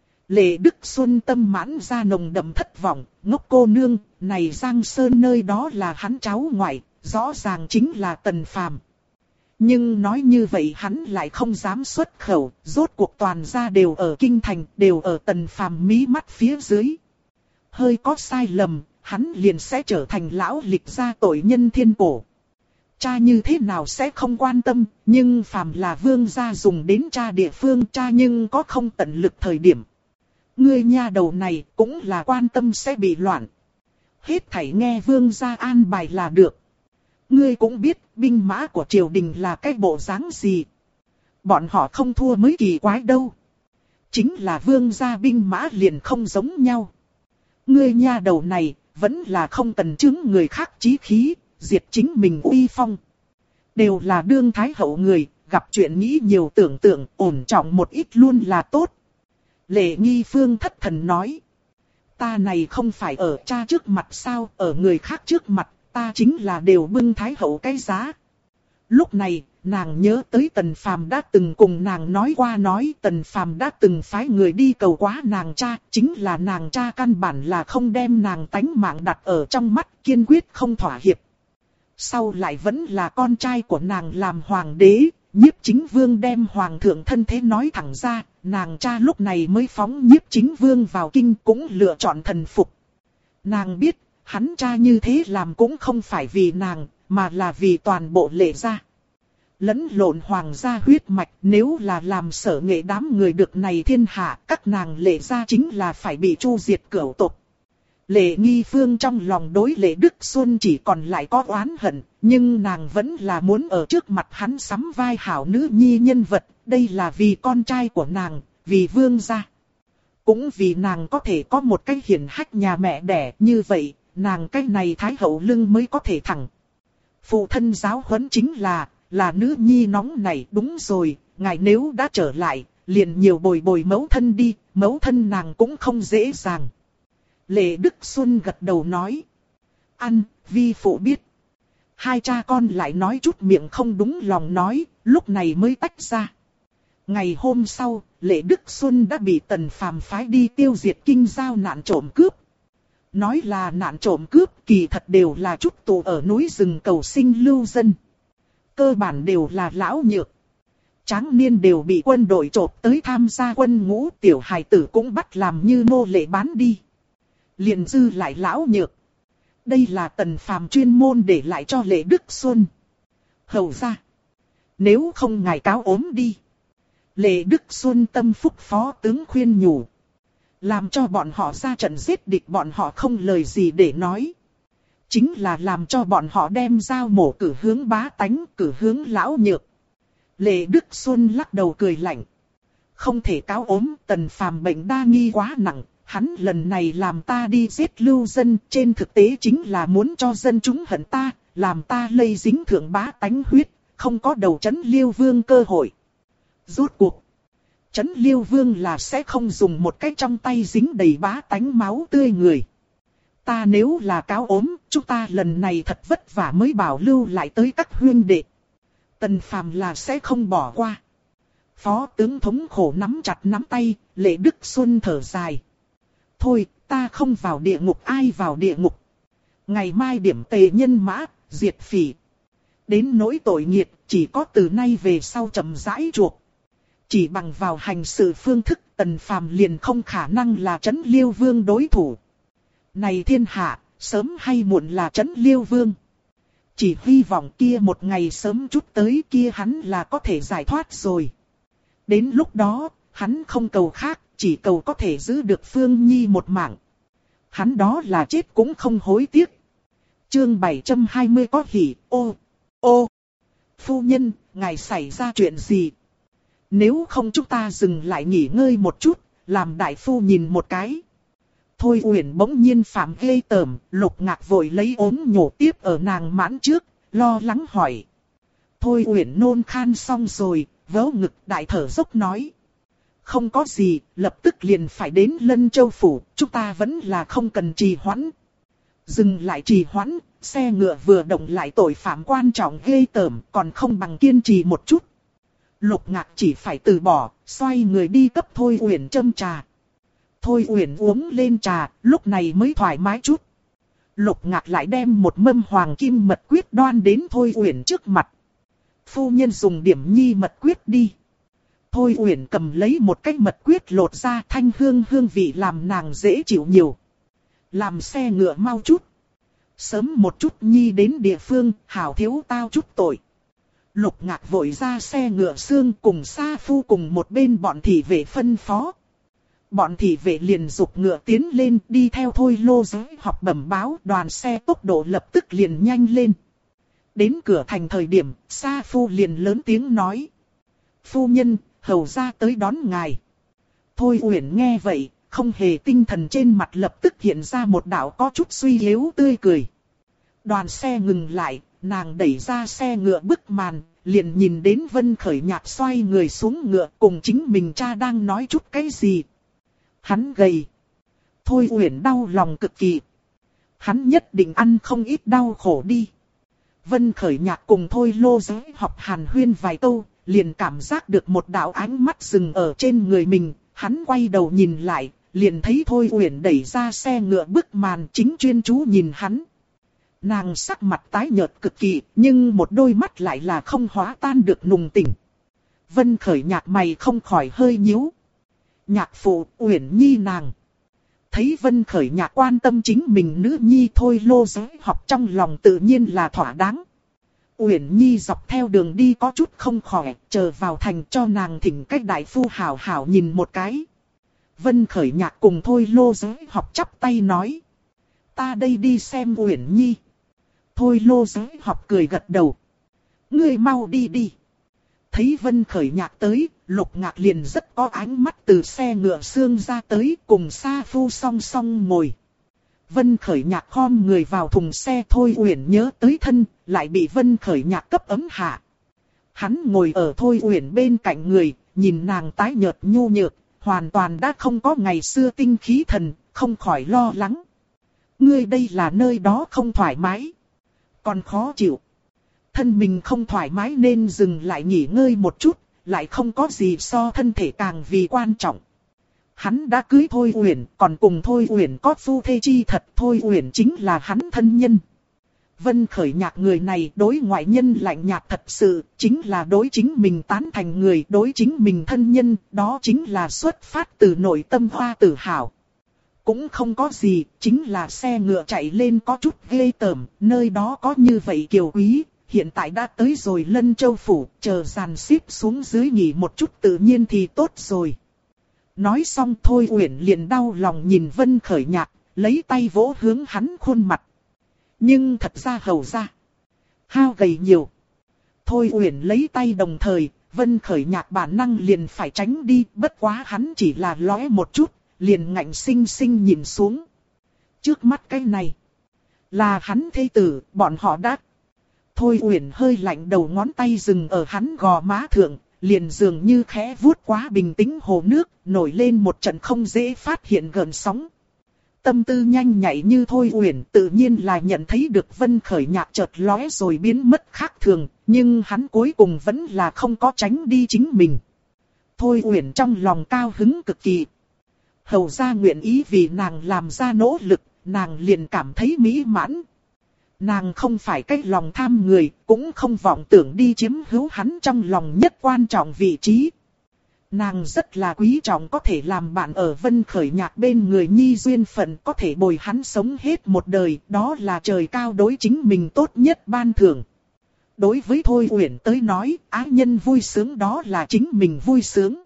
Lệ Đức Xuân tâm mãn ra nồng đậm thất vọng, ngốc cô nương, này Giang Sơn nơi đó là hắn cháu ngoại, rõ ràng chính là Tần Phàm. Nhưng nói như vậy hắn lại không dám xuất khẩu, rốt cuộc toàn gia đều ở kinh thành, đều ở Tần Phàm mí mắt phía dưới. Hơi có sai lầm, hắn liền sẽ trở thành lão lịch gia tội nhân thiên cổ. Cha như thế nào sẽ không quan tâm, nhưng phàm là vương gia dùng đến cha địa phương cha nhưng có không tận lực thời điểm. Ngươi nha đầu này cũng là quan tâm sẽ bị loạn. Hết thảy nghe vương gia an bài là được. Ngươi cũng biết binh mã của triều đình là cái bộ dáng gì. Bọn họ không thua mới kỳ quái đâu. Chính là vương gia binh mã liền không giống nhau. Ngươi nha đầu này vẫn là không tần chứng người khác chí khí, diệt chính mình uy phong. Đều là đương thái hậu người, gặp chuyện nghĩ nhiều tưởng tượng, ổn trọng một ít luôn là tốt. Lệ Nghi Phương thất thần nói. Ta này không phải ở cha trước mặt sao, ở người khác trước mặt, ta chính là đều bưng thái hậu cái giá. Lúc này, nàng nhớ tới Tần Phàm đã từng cùng nàng nói qua nói Tần Phàm đã từng phái người đi cầu quá nàng cha, chính là nàng cha căn bản là không đem nàng tánh mạng đặt ở trong mắt, kiên quyết không thỏa hiệp. Sau lại vẫn là con trai của nàng làm hoàng đế, Nhiếp Chính Vương đem hoàng thượng thân thế nói thẳng ra, nàng cha lúc này mới phóng Nhiếp Chính Vương vào kinh cũng lựa chọn thần phục. Nàng biết, hắn cha như thế làm cũng không phải vì nàng, mà là vì toàn bộ Lệ gia. Lẫn lộn hoàng gia huyết mạch, nếu là làm Sở Nghệ đám người được này thiên hạ, các nàng Lệ gia chính là phải bị chu diệt cửu tộc. Lệ Nghi Phương trong lòng đối Lệ Đức Xuân chỉ còn lại có oán hận, nhưng nàng vẫn là muốn ở trước mặt hắn sắm vai hảo nữ nhi nhân vật, đây là vì con trai của nàng, vì vương gia. Cũng vì nàng có thể có một cái hiển hách nhà mẹ đẻ, như vậy, nàng cái này thái hậu lưng mới có thể thẳng. Phụ thân giáo huấn chính là nữ nhi nóng này, đúng rồi, ngài nếu đã trở lại, liền nhiều bồi bồi mẫu thân đi, mẫu thân nàng cũng không dễ dàng. Lệ Đức Xuân gật đầu nói. Ăn, vi phụ biết. Hai cha con lại nói chút miệng không đúng lòng nói, lúc này mới tách ra. Ngày hôm sau, Lệ Đức Xuân đã bị Tần Phàm phái đi tiêu diệt kinh giao nạn trộm cướp. Nói là nạn trộm cướp, kỳ thật đều là chút tù ở núi rừng cầu sinh lưu dân. Cơ bản đều là lão nhược. Tráng niên đều bị quân đội trộm tới tham gia quân ngũ, tiểu hài tử cũng bắt làm như nô lệ bán đi. Liền dư lại lão nhược. Đây là Tần Phàm chuyên môn để lại cho Lệ Đức Xuân. Hầu ra, nếu không ngài cáo ốm đi. Lệ Đức Xuân tâm phúc phó tướng khuyên nhủ. Làm cho bọn họ ra trận giết địch, bọn họ không lời gì để nói. Chính là làm cho bọn họ đem dao mổ cử hướng bá tánh, cử hướng lão nhược. Lệ Đức Xuân lắc đầu cười lạnh. Không thể cáo ốm, Tần Phàm bệnh đa nghi quá nặng. Hắn lần này làm ta đi giết lưu dân, trên thực tế chính là muốn cho dân chúng hận ta, làm ta lây dính thượng bá tánh huyết, không có đầu Trấn Liêu Vương cơ hội. Rốt cuộc, Trấn Liêu Vương là sẽ không dùng một cái trong tay dính đầy bá tánh máu tươi người. Ta nếu là cáo ốm, chúng ta lần này thật vất vả mới bảo lưu lại tới các huynh đệ. Tần Phàm là sẽ không bỏ qua. Phó tướng thống khổ nắm chặt nắm tay, Lệ Đức Xuân thở dài. Thôi, ta không vào địa ngục, ai vào địa ngục. Ngày mai điểm tề nhân mã, diệt phỉ. Đến nỗi tội nghiệt, chỉ có từ nay về sau chậm rãi chuộc. Chỉ bằng vào hành sự phương thức, Tần Phàm liền không khả năng là Trấn Liêu Vương đối thủ. Này thiên hạ, sớm hay muộn là Trấn Liêu Vương. Chỉ hy vọng kia một ngày sớm chút tới, kia hắn là có thể giải thoát rồi. Đến lúc đó, hắn không cầu khác, chỉ cầu có thể giữ được Phương Nhi một mạng. Hắn đó là chết cũng không hối tiếc. Chương 720 có hỉ, ô. Phu nhân, ngài xảy ra chuyện gì? Nếu không chúng ta dừng lại nghỉ ngơi một chút, làm đại phu nhìn một cái. Thôi Uyển bỗng nhiên phạm ghê tởm, Lục Ngạc vội lấy ốm nhổ tiếp ở nàng mãn trước, lo lắng hỏi. Thôi Uyển nôn khan xong rồi, vớ ngực đại thở dốc nói. Không có gì, lập tức liền phải đến Lân Châu Phủ, chúng ta vẫn là không cần trì hoãn. Dừng lại trì hoãn, xe ngựa vừa động lại tội phạm quan trọng ghê tởm, còn không bằng kiên trì một chút. Lục Ngạc chỉ phải từ bỏ, xoay người đi cấp Thôi Uyển châm trà. Thôi Uyển uống lên trà, lúc này mới thoải mái chút. Lục Ngạc lại đem một mâm hoàng kim mật quyết đoan đến Thôi Uyển trước mặt. Phu nhân dùng điểm nhi mật quyết đi. Thôi Uyển cầm lấy một cái mật quyết lột ra, thanh hương vị làm nàng dễ chịu nhiều. Làm xe ngựa mau chút. Sớm một chút nhi đến địa phương, hảo thiếu tao chút tội. Lục Ngạc vội ra xe ngựa xương cùng Sa Phu cùng một bên bọn thị vệ phân phó. Bọn thị vệ liền dục ngựa tiến lên, đi theo Thôi Lô Giới học bẩm báo, đoàn xe tốc độ lập tức liền nhanh lên. Đến cửa thành thời điểm, Sa Phu liền lớn tiếng nói. Phu nhân, hầu ra tới đón ngài. Thôi Uyển nghe vậy, không hề tinh thần, trên mặt lập tức hiện ra một đạo có chút suy yếu tươi cười. Đoàn xe ngừng lại, nàng đẩy ra xe ngựa bức màn, liền nhìn đến Vân Khởi Nhạc xoay người xuống ngựa cùng chính mình cha đang nói chút cái gì. Hắn gầy. Thôi Uyển đau lòng cực kỳ. Hắn nhất định ăn không ít đau khổ đi. Vân Khởi Nhạc cùng Thôi Lô Giới học hàn huyên vài câu, liền cảm giác được một đạo ánh mắt dừng ở trên người mình. Hắn quay đầu nhìn lại, liền thấy Thôi Uyển đẩy ra xe ngựa bức màn chính chuyên chú nhìn hắn. Nàng sắc mặt tái nhợt cực kỳ, nhưng một đôi mắt lại là không hóa tan được nùng tình. Vân Khởi Nhạc mày không khỏi hơi nhíu. Nhạc phụ, Uyển Nhi nàng. Thấy Vân Khởi Nhạc quan tâm chính mình nữ nhi, Thôi Lô Giới học trong lòng tự nhiên là thỏa đáng. Uyển Nhi dọc theo đường đi có chút không khỏe, chờ vào thành cho nàng thỉnh cách đại phu hảo hảo nhìn một cái. Vân Khởi Nhạc cùng Thôi Lô Giới học chắp tay nói. Ta đây đi xem Uyển Nhi. Thôi Lô Giới học cười gật đầu. Ngươi mau đi đi. Thấy Vân Khởi Nhạc tới, Lục Ngạc liền rất có ánh mắt từ xe ngựa xương ra tới cùng Sa Phu song song ngồi. Vân Khởi Nhạc khom người vào thùng xe. Thôi Uyển nhớ tới thân, lại bị Vân Khởi Nhạc cấp ấm hạ. Hắn ngồi ở Thôi Uyển bên cạnh người, nhìn nàng tái nhợt nhu nhược, hoàn toàn đã không có ngày xưa tinh khí thần, không khỏi lo lắng. Ngươi đây là nơi đó không thoải mái, còn khó chịu. Thân mình không thoải mái nên dừng lại nghỉ ngơi một chút, lại không có gì so thân thể càng vì quan trọng. Hắn đã cưới Thôi Uyển, còn cùng Thôi Uyển có phu thê chi thật. Thôi Uyển chính là hắn thân nhân. Vân Khởi Nhạc người này đối ngoại nhân lạnh nhạt thật sự, chính là đối chính mình tán thành người, đối chính mình thân nhân, đó chính là xuất phát từ nội tâm hoa tự hào. Cũng không có gì, chính là xe ngựa chạy lên có chút ghê tởm, nơi đó có như vậy kiều quý, hiện tại đã tới rồi Lân Châu Phủ, chờ dàn xếp xuống dưới nghỉ một chút tự nhiên thì tốt rồi. Nói xong Thôi Uyển liền đau lòng nhìn Vân Khởi Nhạc, lấy tay vỗ hướng hắn khuôn mặt. Nhưng thật ra hầu ra hao gầy nhiều. Thôi Uyển lấy tay đồng thời, Vân Khởi Nhạc bản năng liền phải tránh đi, bất quá hắn chỉ là lóe một chút, liền ngạnh sinh sinh nhìn xuống. Trước mắt cái này là hắn thê tử, bọn họ đã. Thôi Uyển hơi lạnh đầu ngón tay dừng ở hắn gò má thượng, liền dường như khẽ vuốt quá bình tĩnh hồ nước, nổi lên một trận không dễ phát hiện gợn sóng. Tâm tư nhanh nhạy như Thôi Uyển tự nhiên là nhận thấy được Vân Khởi Nhạc chợt lóe rồi biến mất khác thường, nhưng hắn cuối cùng vẫn là không có tránh đi chính mình. Thôi Uyển trong lòng cao hứng cực kỳ. Hầu ra nguyện ý vì nàng làm ra nỗ lực, nàng liền cảm thấy mỹ mãn. Nàng không phải cái lòng tham người, cũng không vọng tưởng đi chiếm hữu hắn trong lòng nhất quan trọng vị trí. Nàng rất là quý trọng có thể làm bạn ở Vân Khởi Nhạc bên người nhi duyên phận, có thể bồi hắn sống hết một đời, đó là trời cao đối chính mình tốt nhất ban thưởng. Đối với Thôi Uyển tới nói, ái nhân vui sướng đó là chính mình vui sướng.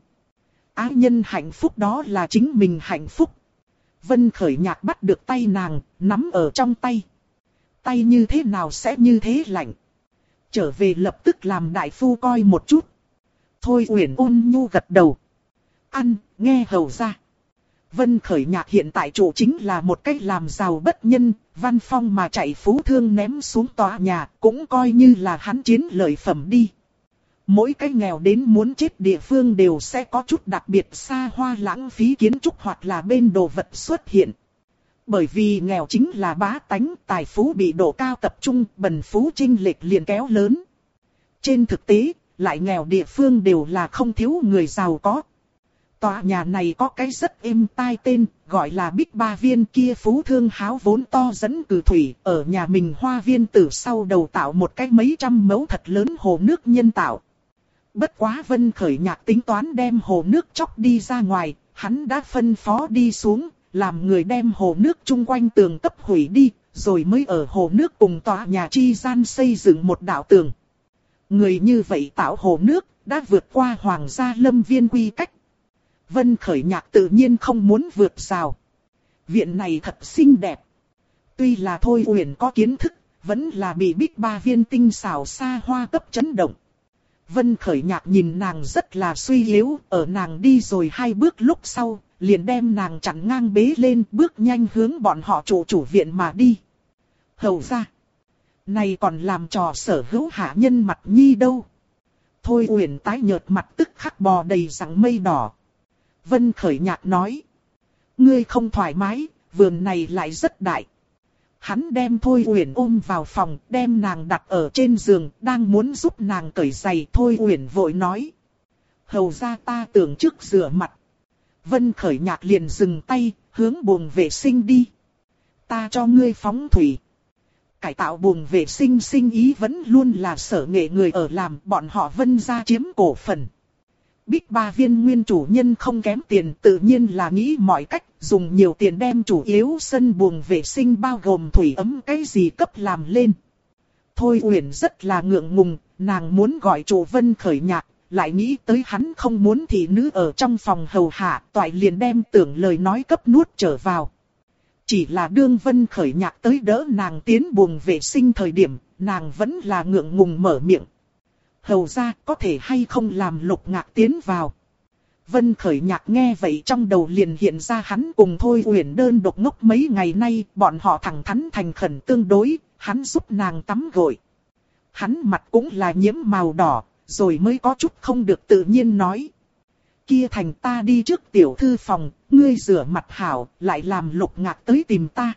Ái nhân hạnh phúc đó là chính mình hạnh phúc. Vân Khởi Nhạc bắt được tay nàng, nắm ở trong tay. Tay như thế nào sẽ như thế lạnh. Trở về lập tức làm đại phu coi một chút. Thôi Uyển ôn nhu gật đầu. Ăn, nghe hầu ra. Vân Khởi Nhạc hiện tại chủ chính là một cách làm giàu bất nhân, văn phong mà chạy phú thương ném xuống tòa nhà, cũng coi như là hắn chiến lợi phẩm đi. Mỗi cái nghèo đến muốn chết địa phương đều sẽ có chút đặc biệt xa hoa lãng phí kiến trúc hoặc là bên đồ vật xuất hiện. Bởi vì nghèo chính là bá tánh, tài phú bị độ cao tập trung, bần phú chênh lệch liền kéo lớn. Trên thực tế, lại nghèo địa phương đều là không thiếu người giàu có. Tòa nhà này có cái rất êm tai tên, gọi là Bích Ba Viên. Kia phú thương háo vốn to dẫn cử thủy, ở nhà mình hoa viên tử sau đầu tạo một cái mấy trăm mẫu thật lớn hồ nước nhân tạo. Bất quá Vân Khởi Nhạc tính toán đem hồ nước chóc đi ra ngoài, hắn đã phân phó đi xuống, làm người đem hồ nước chung quanh tường cấp hủy đi, rồi mới ở hồ nước cùng tòa nhà chi gian xây dựng một đạo tường. Người như vậy tạo hồ nước, đã vượt qua hoàng gia lâm viên quy cách. Vân Khởi Nhạc tự nhiên không muốn vượt rào. Viện này thật xinh đẹp. Tuy là Thôi Uyển có kiến thức, vẫn là bị Bích Ba Viên tinh xảo xa hoa cấp chấn động. Vân Khởi Nhạc nhìn nàng rất là suy yếu, ở nàng đi rồi 2 bước lúc sau, liền đem nàng chặn ngang bế lên, bước nhanh hướng bọn họ chủ viện mà đi. Hầu ra, này còn làm trò sở hữu hạ nhân mặt nhi đâu. Thôi Uyển tái nhợt mặt tức khắc bò đầy răng mây đỏ. Vân Khởi Nhạc nói, ngươi không thoải mái, vườn này lại rất đại. Hắn đem Thôi Uyển ôm vào phòng, đem nàng đặt ở trên giường, đang muốn giúp nàng cởi giày. Thôi Uyển vội nói, hầu ra ta tưởng trước rửa mặt. Vân Khởi Nhạc liền dừng tay, hướng buồng vệ sinh đi. Ta cho ngươi phóng thủy. Cải tạo buồng vệ sinh sinh ý vẫn luôn là sở nghệ người ở làm, bọn họ Vân gia chiếm cổ phần. Bích Ba Viên nguyên chủ nhân không kém tiền, tự nhiên là nghĩ mọi cách, dùng nhiều tiền đem chủ yếu sân buồng vệ sinh bao gồm thủy ấm cái gì cấp làm lên. Thôi Uyển rất là ngượng ngùng, nàng muốn gọi chủ Vân Khởi Nhạc, lại nghĩ tới hắn không muốn thị nữ ở trong phòng hầu hạ, toại liền đem tưởng lời nói cấp nuốt trở vào. Chỉ là đương Vân Khởi Nhạc tới đỡ nàng tiến buồng vệ sinh thời điểm, nàng vẫn là ngượng ngùng mở miệng. Hầu ra có thể hay không làm Lục Ngạc tiến vào. Vân Khởi Nhạc nghe vậy trong đầu liền hiện ra hắn cùng Thôi Uyển đơn độc ngốc mấy ngày nay, bọn họ thẳng thắn thành khẩn tương đối, hắn giúp nàng tắm gội. Hắn mặt cũng là nhiễm màu đỏ, rồi mới có chút không được tự nhiên nói. Kia thành ta đi trước tiểu thư phòng, ngươi rửa mặt hảo, lại làm Lục Ngạc tới tìm ta.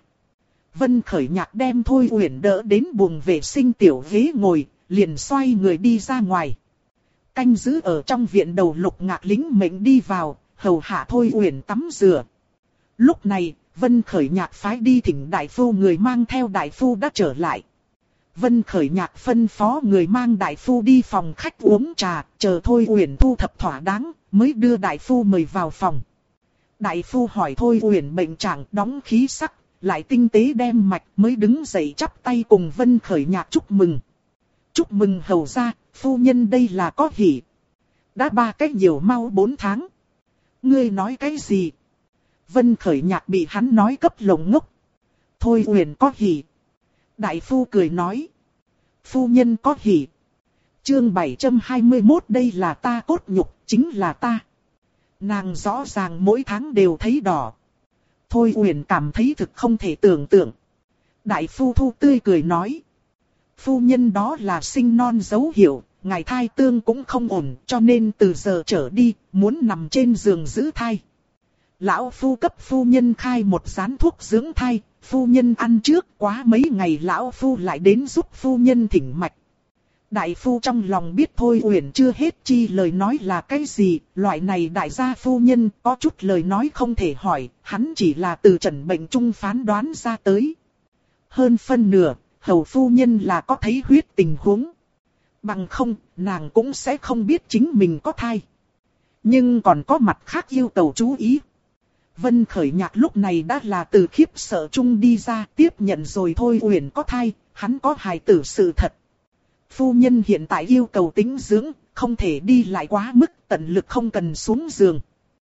Vân Khởi Nhạc đem Thôi Uyển đỡ đến buồng vệ sinh tiểu ghế ngồi, liền xoay người đi ra ngoài. Canh giữ ở trong viện đầu Lục Ngạc lính mệnh đi vào, hầu hạ Thôi Uyển tắm rửa. Lúc này, Vân Khởi Nhạc phái đi thỉnh đại phu, người mang theo đại phu đã trở lại. Vân Khởi Nhạc phân phó người mang đại phu đi phòng khách uống trà, chờ Thôi Uyển thu thập thỏa đáng, mới đưa đại phu mời vào phòng. Đại phu hỏi Thôi Uyển bệnh trạng, đóng khí sắc, lại tinh tế đem mạch, mới đứng dậy chắp tay cùng Vân Khởi Nhạc chúc mừng. Chúc mừng hầu gia, phu nhân đây là có hỷ. Đã 3 cái nhiều mau 4 tháng. Ngươi nói cái gì? Vân Khởi Nhạc bị hắn nói cấp lồng ngốc. Thôi Uyển có hỷ. Đại phu cười nói. Phu nhân có hỷ. Chương 721 đây là ta cốt nhục, chính là ta. Nàng rõ ràng mỗi tháng đều thấy đỏ. Thôi Uyển cảm thấy thực không thể tưởng tượng. Đại phu thu tươi cười nói. Phu nhân đó là sinh non dấu hiệu, ngài thai tương cũng không ổn, cho nên từ giờ trở đi, muốn nằm trên giường giữ thai. Lão phu cấp phu nhân khai một gián thuốc dưỡng thai, phu nhân ăn trước, quá mấy ngày lão phu lại đến giúp phu nhân thỉnh mạch. Đại phu trong lòng biết Thôi Uyển chưa hết chi lời nói là cái gì, loại này đại gia phu nhân có chút lời nói không thể hỏi, hắn chỉ là từ trần bệnh trung phán đoán ra tới. Hơn phân nửa, hầu phu nhân là có thấy huyết tình huống. Bằng không, nàng cũng sẽ không biết chính mình có thai. Nhưng còn có mặt khác yêu cầu chú ý. Vân Khởi Nhạc lúc này đã là từ khiếp sợ chung đi ra, tiếp nhận rồi Thôi Uyển có thai, hắn có hài tử sự thật. Phu nhân hiện tại yêu cầu tĩnh dưỡng, không thể đi lại quá mức, tận lực không cần xuống giường.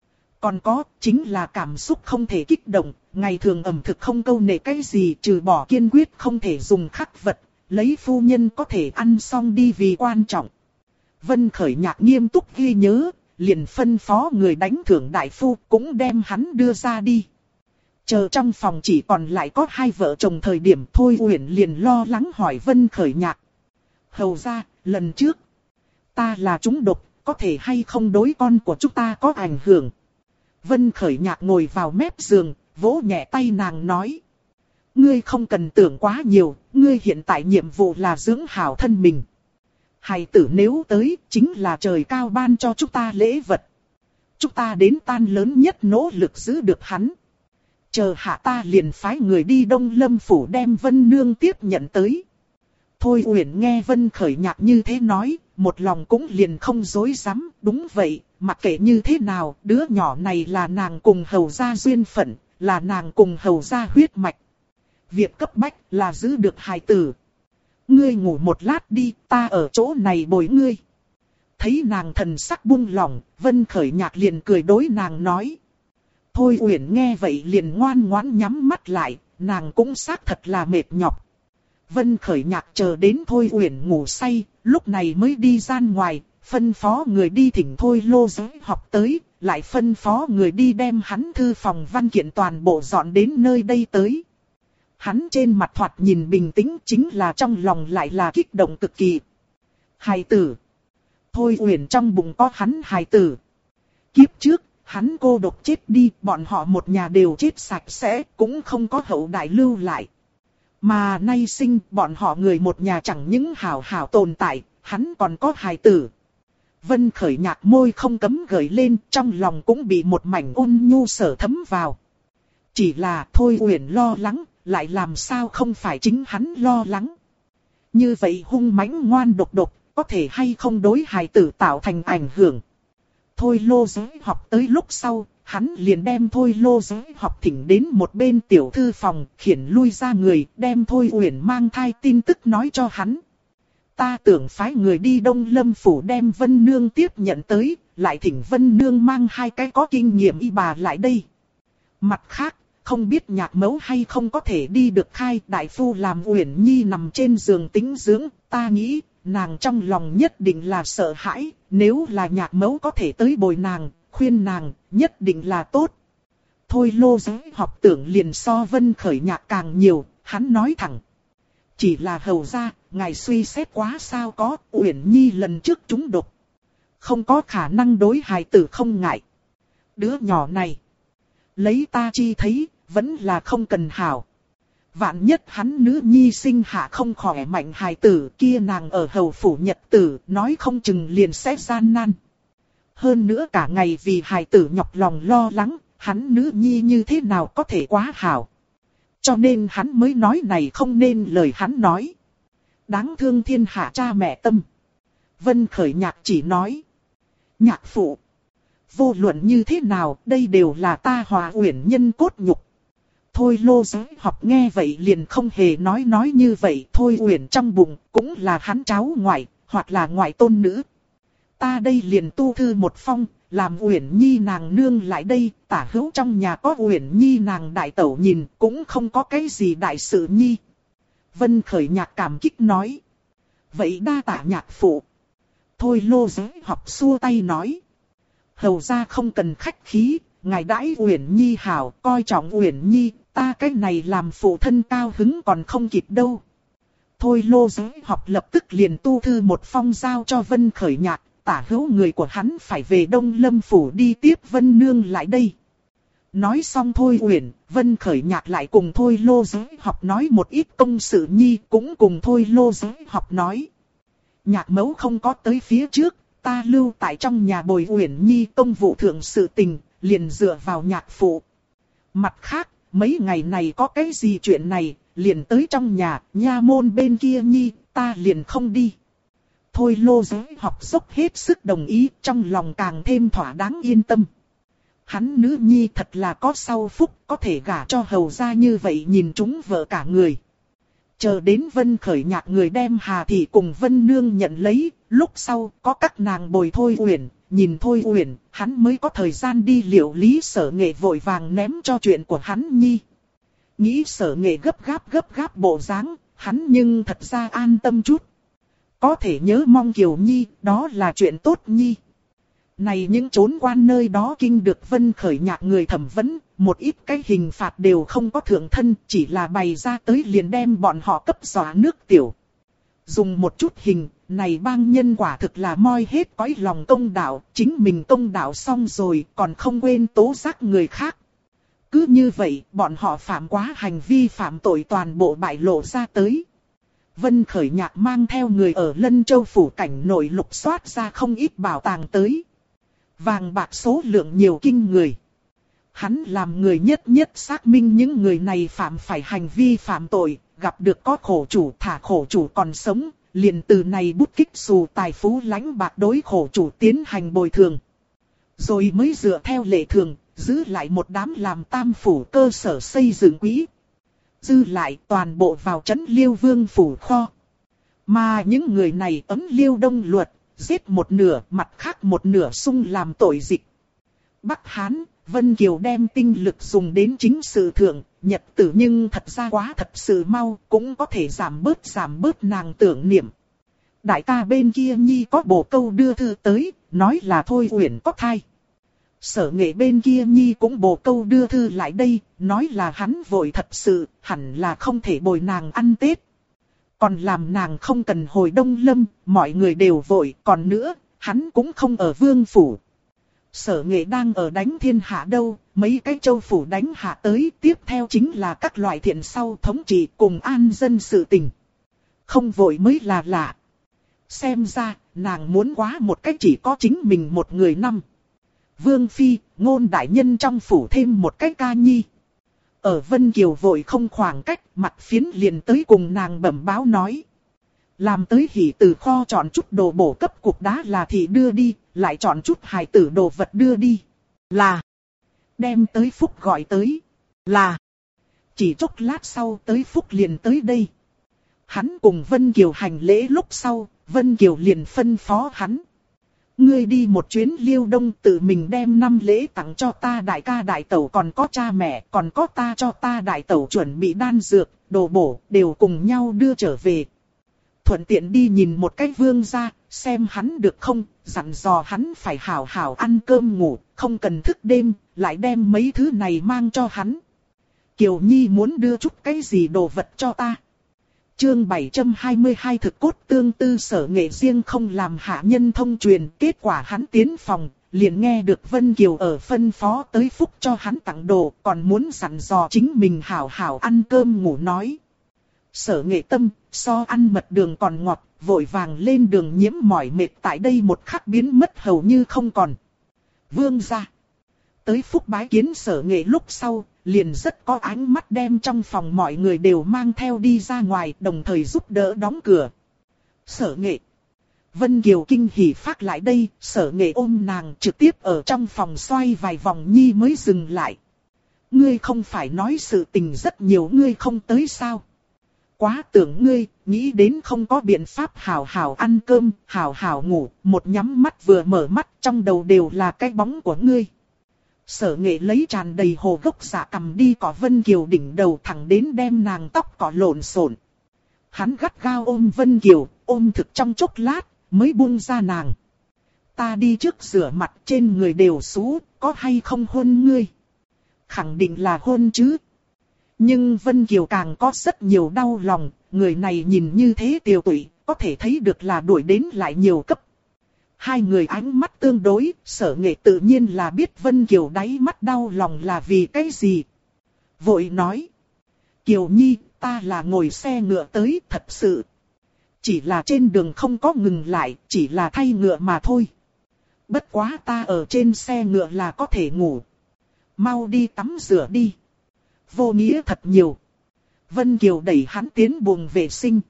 Còn có, chính là cảm xúc không thể kích động, ngày thường ẩm thực không câu nệ cái gì, trừ bỏ kiên quyết không thể dùng khắc vật, lấy phu nhân có thể ăn xong đi vì quan trọng. Vân Khởi Nhạc nghiêm túc ghi nhớ, liền phân phó người đánh thưởng đại phu, cũng đem hắn đưa ra đi. Chờ trong phòng chỉ còn lại có 2 vợ chồng thời điểm, Thôi Uyển liền lo lắng hỏi Vân Khởi Nhạc. Hầu ra, lần trước, ta là trúng độc, có thể hay không đối con của chúng ta có ảnh hưởng? Vân Khởi Nhạc ngồi vào mép giường, vỗ nhẹ tay nàng nói. Ngươi không cần tưởng quá nhiều, ngươi hiện tại nhiệm vụ là dưỡng hảo thân mình. Hài tử nếu tới, chính là trời cao ban cho chúng ta lễ vật. Chúng ta đến tan lớn nhất nỗ lực giữ được hắn. Chờ hạ ta liền phái người đi Đông Lâm Phủ đem Vân Nương tiếp nhận tới. Thôi Uyển nghe Vân Khởi Nhạc như thế nói, một lòng cũng liền không dối dám, đúng vậy, mặc kệ như thế nào, đứa nhỏ này là nàng cùng hầu gia duyên phận, là nàng cùng hầu gia huyết mạch. Việc cấp bách là giữ được hài tử. Ngươi ngủ một lát đi, ta ở chỗ này bồi ngươi. Thấy nàng thần sắc buông lỏng, Vân Khởi Nhạc liền cười đối nàng nói. Thôi Uyển nghe vậy liền ngoan ngoãn nhắm mắt lại, nàng cũng xác thật là mệt nhọc. Vân Khởi Nhạc chờ đến Thôi Uyển ngủ say, lúc này mới đi ra ngoài, phân phó người đi thỉnh Thôi Lô Giới học tới, lại phân phó người đi đem hắn thư phòng văn kiện toàn bộ dọn đến nơi đây tới. Hắn trên mặt thoạt nhìn bình tĩnh, chính là trong lòng lại là kích động cực kỳ. Hài tử. Thôi Uyển trong bụng có hắn hài tử. Kiếp trước, hắn cô độc chết đi, bọn họ một nhà đều chết sạch sẽ, cũng không có hậu đại lưu lại. Mà nay sinh, bọn họ người một nhà chẳng những hảo hảo tồn tại, hắn còn có hài tử. Vân Khởi Nhạc môi không cấm gợi lên, trong lòng cũng bị một mảnh ôn nhu sở thấm vào. Chỉ là Thôi Uyển lo lắng, lại làm sao không phải chính hắn lo lắng. Như vậy hung mãnh ngoan độc, có thể hay không đối hài tử tạo thành ảnh hưởng. Thôi Lô Giới học tới lúc sau, hắn liền đem Thôi Lô Giới học thỉnh đến một bên tiểu thư phòng, khiển lui ra người, đem Thôi Uyển mang thai tin tức nói cho hắn. ta tưởng phái người đi Đông Lâm Phủ đem Vân Nương tiếp nhận tới, lại thỉnh Vân Nương mang 2 cái có kinh nghiệm y bà lại đây. Mặt khác, không biết Nhạc Mẫu hay không có thể đi được khai, đại phu làm Uyển Nhi nằm trên giường tĩnh dưỡng, ta nghĩ, nàng trong lòng nhất định là sợ hãi, nếu là Nhạc Mẫu có thể tới bồi nàng, khuyên nàng, nhất định là tốt. Thôi Lô Giới học tưởng liền so Vân Khởi Nhạc càng nhiều, hắn nói thẳng. Chỉ là hầu ra, ngài suy xét quá sao có, Uyển Nhi lần trước trúng độc. Không có khả năng đối hài tử không ngại. Đứa nhỏ này, lấy ta chi thấy, vẫn là không cần hảo. Vạn nhất hắn nữ nhi sinh hạ không khỏe mạnh hài tử kia, nàng ở hầu phủ nhật tử, nói không chừng liền sẽ gian nan. Hơn nữa cả ngày vì hài tử nhọc lòng lo lắng, hắn nữ nhi như thế nào có thể quá hảo. Cho nên hắn mới nói này không nên lời hắn nói. Đáng thương thiên hạ cha mẹ tâm. Vân Khởi Nhạc chỉ nói. Nhạc phụ. Vô luận như thế nào, đây đều là ta Hòa Uyển nhân cốt nhục. Thôi Lô Giới học nghe vậy liền không hề nói như vậy. Thôi Uyển trong bụng cũng là hắn cháu ngoại, hoặc là ngoại tôn nữ. Ta đây liền tu thư một phong, làm Uyển Nhi nàng nương lại đây. Tả hữu trong nhà có Uyển Nhi nàng đại tẩu nhìn, cũng không có cái gì đại sự nhi. Vân Khởi Nhạc cảm kích nói. Vậy đa tạ nhạc phụ. Thôi Lô Giới học xua tay nói. Hầu ra không cần khách khí, ngài đãi Uyển Nhi hảo, coi trọng Uyển Nhi, ta cái này làm phụ thân cao hứng còn không kịp đâu. Thôi Lô Giới học lập tức liền tu thư một phong giao cho Vân Khởi Nhạc, tả hữu người của hắn phải về Đông Lâm Phủ đi tiếp Vân Nương lại đây. Nói xong Thôi Uyển, Vân Khởi Nhạc lại cùng Thôi Lô Giới học nói một ít công sự nhi, cũng cùng Thôi Lô Giới học nói. Nhạc mẫu không có tới phía trước, ta lưu tại trong nhà bồi Uyển Nhi công vụ thượng sự tình, liền dựa vào nhạc phụ. Mặt khác, mấy ngày này có cái gì chuyện này, liền tới trong nhà, nha môn bên kia Nhi, ta liền không đi. Thôi Lô Giới học dốc hết sức đồng ý, trong lòng càng thêm thỏa đáng yên tâm. Hắn nữ nhi thật là có sau phúc, có thể gả cho hầu gia như vậy nhìn chúng vợ cả người. Chờ đến Vân Khởi Nhạc người đem Hà Thị cùng Vân Nương nhận lấy, lúc sau có các nàng bồi Thôi Uyển, nhìn Thôi Uyển, hắn mới có thời gian đi liệu lý Sở Nghệ vội vàng ném cho chuyện của hắn nhi. Nghĩ Sở Nghệ gấp gáp bộ dáng, hắn nhưng thật ra an tâm chút. Có thể nhớ mong Kiều Nhi, đó là chuyện tốt nhi. Này những chốn quan nơi đó kinh được Vân Khởi Nhạc người thẩm vấn, một ít cái hình phạt đều không có thượng thân, chỉ là bày ra tới liền đem bọn họ cấp xóa nước tiểu. Dùng một chút hình, này bang nhân quả thực là moi hết cõi lòng công đạo, chính mình công đạo xong rồi còn không quên tố giác người khác. Cứ như vậy, bọn họ phạm quá hành vi phạm tội toàn bộ bại lộ ra tới. Vân Khởi Nhạc mang theo người ở Lân Châu phủ cảnh nội lục soát ra không ít bảo tàng tới. Vàng bạc số lượng nhiều kinh người. Hắn làm người nhất xác minh những người này phạm phải hành vi phạm tội, gặp được có khổ chủ thả khổ chủ còn sống, liền từ này bút kích xù tài phú lãnh bạc đối khổ chủ tiến hành bồi thường. Rồi mới dựa theo lệ thường, giữ lại một đám làm tam phủ cơ sở xây dựng quỹ. Dư lại toàn bộ vào trấn Liêu Vương phủ kho. Mà những người này ấn Liêu Đông luật, giết một nửa, mặt khác một nửa sung làm tội dịch. Bắc Hán, Vân Kiều đem tinh lực dùng đến chính sự thượng, nhật tử nhưng thật ra quá thật sự mau, cũng có thể giảm bớt nàng tưởng niệm. Đại ca bên kia Nhi có bổ câu đưa thư tới, nói là Thôi Uyển có thai. Sở Nghệ bên kia Nhi cũng bổ câu đưa thư lại đây, nói là hắn vội thật sự, hẳn là không thể bồi nàng ăn Tết. Còn làm nàng không cần hồi Đông Lâm, mọi người đều vội, còn nữa, hắn cũng không ở Vương phủ. Sở Nghệ đang ở đánh thiên hạ đâu, mấy cái châu phủ đánh hạ tới, tiếp theo chính là các loại thiện sau thống trị cùng an dân sự tình. Không vội mới là lạ. Xem ra, nàng muốn quá một cách chỉ có chính mình một người năm. Vương Phi, Ngôn đại nhân trong phủ thêm một cái ca nhi. Ở Vân Kiều vội không khoảng cách, mặt phiến liền tới cùng nàng bẩm báo nói. Làm tới hỉ từ kho chọn chút đồ bổ cấp cục đá là thì đưa đi, lại chọn chút hài tử đồ vật đưa đi. Là. Đem tới Phúc gọi tới. Là. Chỉ chốc lát sau tới Phúc liền tới đây. Hắn cùng Vân Kiều hành lễ lúc sau, Vân Kiều liền phân phó hắn. Ngươi đi một chuyến Liêu Đông tự mình đem 5 lễ tặng cho ta đại ca đại tẩu, còn có cha mẹ, còn có ta cho ta đại tẩu chuẩn bị đan dược, đồ bổ, đều cùng nhau đưa trở về. Thuận tiện đi nhìn một cái vương gia, xem hắn được không, dặn dò hắn phải hảo hảo ăn cơm ngủ, không cần thức đêm, lại đem mấy thứ này mang cho hắn. Kiều Nhi muốn đưa chút cái gì đồ vật cho ta. Chương 722 thực cốt tương tư. Sở Nghệ riêng không làm hạ nhân thông truyền, kết quả hắn tiến phòng, liền nghe được Vân Kiều ở phân phó tới phúc cho hắn tặng đồ, còn muốn dặn dò chính mình hảo hảo ăn cơm ngủ nói. Sở Nghệ tâm, so ăn mật đường còn ngọt, vội vàng lên đường nhiễm mỏi mệt tại đây một khắc biến mất hầu như không còn. Vương gia tới phúc bái kiến Sở Nghệ lúc sau, liền rất có ánh mắt đem trong phòng mọi người đều mang theo đi ra ngoài, đồng thời giúp đỡ đóng cửa. Sở Nghệ. Vân Kiều kinh hỉ phát lại đây, Sở Nghệ ôm nàng trực tiếp ở trong phòng xoay vài vòng nhi mới dừng lại. Ngươi không phải nói sự tình rất nhiều ngươi không tới sao? Quá tưởng ngươi, nghĩ đến không có biện pháp hảo hảo ăn cơm, hảo hảo ngủ, một nhắm mắt vừa mở mắt trong đầu đều là cái bóng của ngươi. Sở Nghệ lấy tràn đầy hồ gốc dạ cầm đi cỏ Vân Kiều đỉnh đầu thẳng đến đem nàng tóc cỏ lộn xộn. Hắn gắt gao ôm Vân Kiều, ôm thực trong chốc lát, mới buông ra nàng. Ta đi trước rửa mặt, trên người đều xú, có hay không hôn ngươi? Khẳng định là hôn chứ. Nhưng Vân Kiều càng có rất nhiều đau lòng, người này nhìn như thế tiều tụy, có thể thấy được là đuổi đến lại nhiều cấp. Hai người ánh mắt tương đối, Sở Nghệ tự nhiên là biết Vân Kiều đáy mắt đau lòng là vì cái gì. Vội nói. Kiều Nhi, ta là ngồi xe ngựa tới, thật sự. Chỉ là trên đường không có ngừng lại, chỉ là thay ngựa mà thôi. Bất quá ta ở trên xe ngựa là có thể ngủ. Mau đi tắm rửa đi. Vô nghĩa thật nhiều. Vân Kiều đẩy hắn tiến buồng vệ sinh.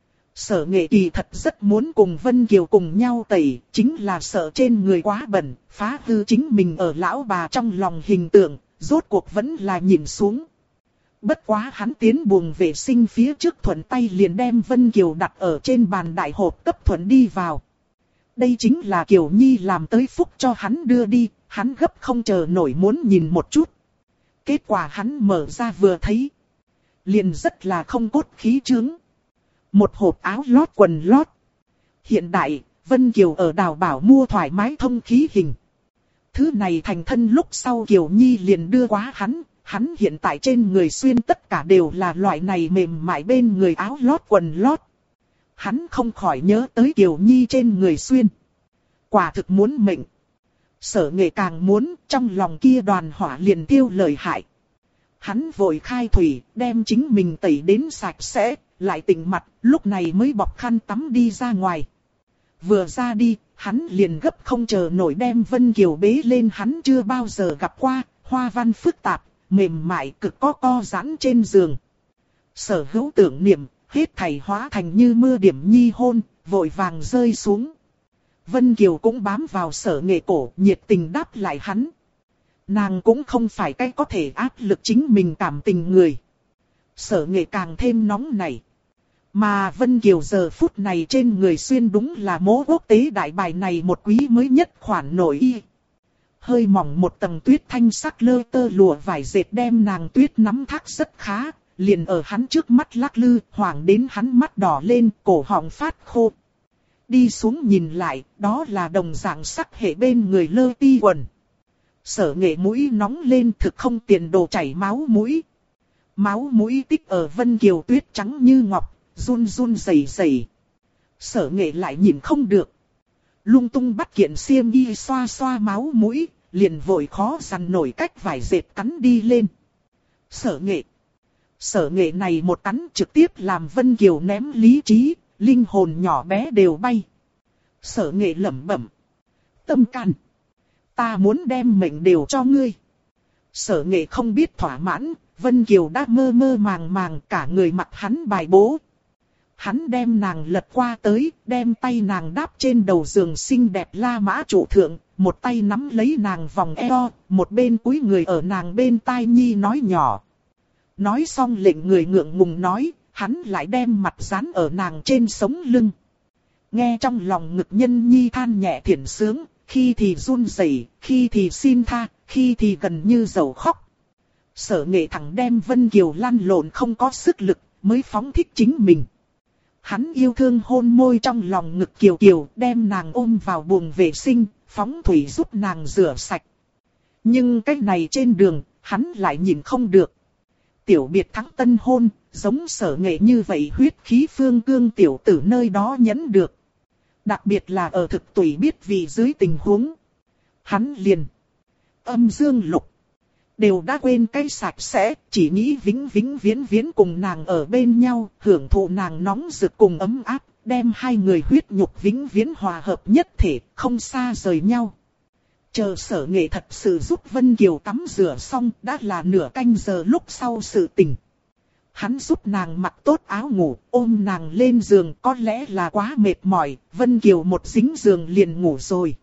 Sở Nghệ kỳ thật rất muốn cùng Vân Kiều cùng nhau tẩy, chính là sợ trên người quá bẩn, phá hư chính mình ở lão bà trong lòng hình tượng, rốt cuộc vẫn là nhìn xuống. Bất quá hắn tiến buồng vệ sinh phía trước thuận tay liền đem Vân Kiều đặt ở trên bàn đại hộp cấp thuận đi vào. Đây chính là Kiều Nhi làm tới phúc cho hắn đưa đi, hắn gấp không chờ nổi muốn nhìn một chút. Kết quả hắn mở ra vừa thấy, liền rất là không cốt khí chướng. Một hộp áo lót quần lót. Hiện đại, Vân Kiều ở Đào Bảo mua thoải mái thông khí hình. Thứ này thành thân lúc sau Kiều Nhi liền đưa quá hắn hiện tại trên người xuyên tất cả đều là loại này mềm mại bên người áo lót quần lót. Hắn không khỏi nhớ tới Kiều Nhi trên người xuyên. Quả thực muốn mệnh. Sở Nghệ càng muốn, trong lòng kia đoàn hỏa liền tiêu lợi hại. Hắn vội khai thủy, đem chính mình tẩy đến sạch sẽ, lại tỉnh mặt, lúc này mới bọc khăn tắm đi ra ngoài. Vừa ra đi, hắn liền gấp không chờ nổi đem Vân Kiều bế lên, hắn chưa bao giờ gặp qua, hoa văn phức tạp, mềm mại cực có co giãn trên giường. Sở Hữu tưởng niệm, hết thảy hóa thành như mưa điểm nhi hôn, vội vàng rơi xuống. Vân Kiều cũng bám vào Sở Nghệ cổ, nhiệt tình đáp lại hắn. Nàng cũng không phải cái có thể áp lực chính mình cảm tình người. Sở Nghệ càng thêm nóng nảy. Mà Vân Kiều giờ phút này trên người xuyên đúng là mố quốc tế đại bài này một quý mới nhất khoản nội y. Hơi mỏng một tầng tuyết thanh sắc lơ tơ lụa vải dệt đem nàng tuyết nắm thắt rất khá, liền ở hắn trước mắt lắc lư, hoảng đến hắn mắt đỏ lên, cổ họng phát khô. Đi xuống nhìn lại, đó là đồng dạng sắc hệ bên người lơ ti quần. Sở Nghệ mũi nóng lên thực không tiền đồ chảy máu mũi. Máu mũi tích ở Vân Kiều tuyết trắng như ngọc, run run rẩy rẩy. Sở Nghệ lại nhìn không được. Lung tung bắt kiện xiêm y xoa xoa máu mũi, liền vội khó dằn nổi cách vải dệt cắn đi lên. Sở Nghệ này một cắn trực tiếp làm Vân Kiều ném lý trí, linh hồn nhỏ bé đều bay. Sở Nghệ lẩm bẩm. Tâm can. Ta muốn đem mệnh đều cho ngươi. Sở Nghệ không biết thỏa mãn, Vân Kiều đã mơ mơ màng màng cả người mặt hắn bài bố. Hắn đem nàng lật qua tới, đem tay nàng đáp trên đầu giường xinh đẹp La Mã trụ thượng, một tay nắm lấy nàng vòng eo, một bên cúi người ở nàng bên tai nhi nói nhỏ. Nói xong lệnh người ngượng ngùng nói, hắn lại đem mặt dán ở nàng trên sống lưng. Nghe trong lòng ngực nhân nhi than nhẹ thiển sướng, khi thì run rẩy, khi thì xin tha, khi thì gần như dầu khóc. Sở Nghệ thẳng đem Vân Kiều lăn lộn không có sức lực, mới phóng thích chính mình. Hắn yêu thương hôn môi trong lòng ngực Kiều Kiều, đem nàng ôm vào buồng vệ sinh, phóng thủy giúp nàng rửa sạch. Nhưng cái này trên đường, hắn lại nhìn không được. Tiểu biệt thắng tân hôn, giống Sở Nghệ như vậy huyết khí phương cương tiểu tử nơi đó nhẫn được. Đặc biệt là ở thực tùy biết vị dưới tình huống. Hắn liền âm dương lục đều đã quên cái sạch sẽ, chỉ nghĩ vĩnh vĩnh viễn viễn cùng nàng ở bên nhau, hưởng thụ nàng nóng rực cùng ấm áp, đem hai người huyết nhục vĩnh viễn hòa hợp nhất thể, không xa rời nhau. Chờ Sở Nghệ thật sự giúp Vân Kiều tắm rửa xong, đã là nửa canh giờ lúc sau sự tình. Hắn giúp nàng mặc tốt áo ngủ, ôm nàng lên giường, có lẽ là quá mệt mỏi, Vân Kiều một dính giường liền ngủ rồi.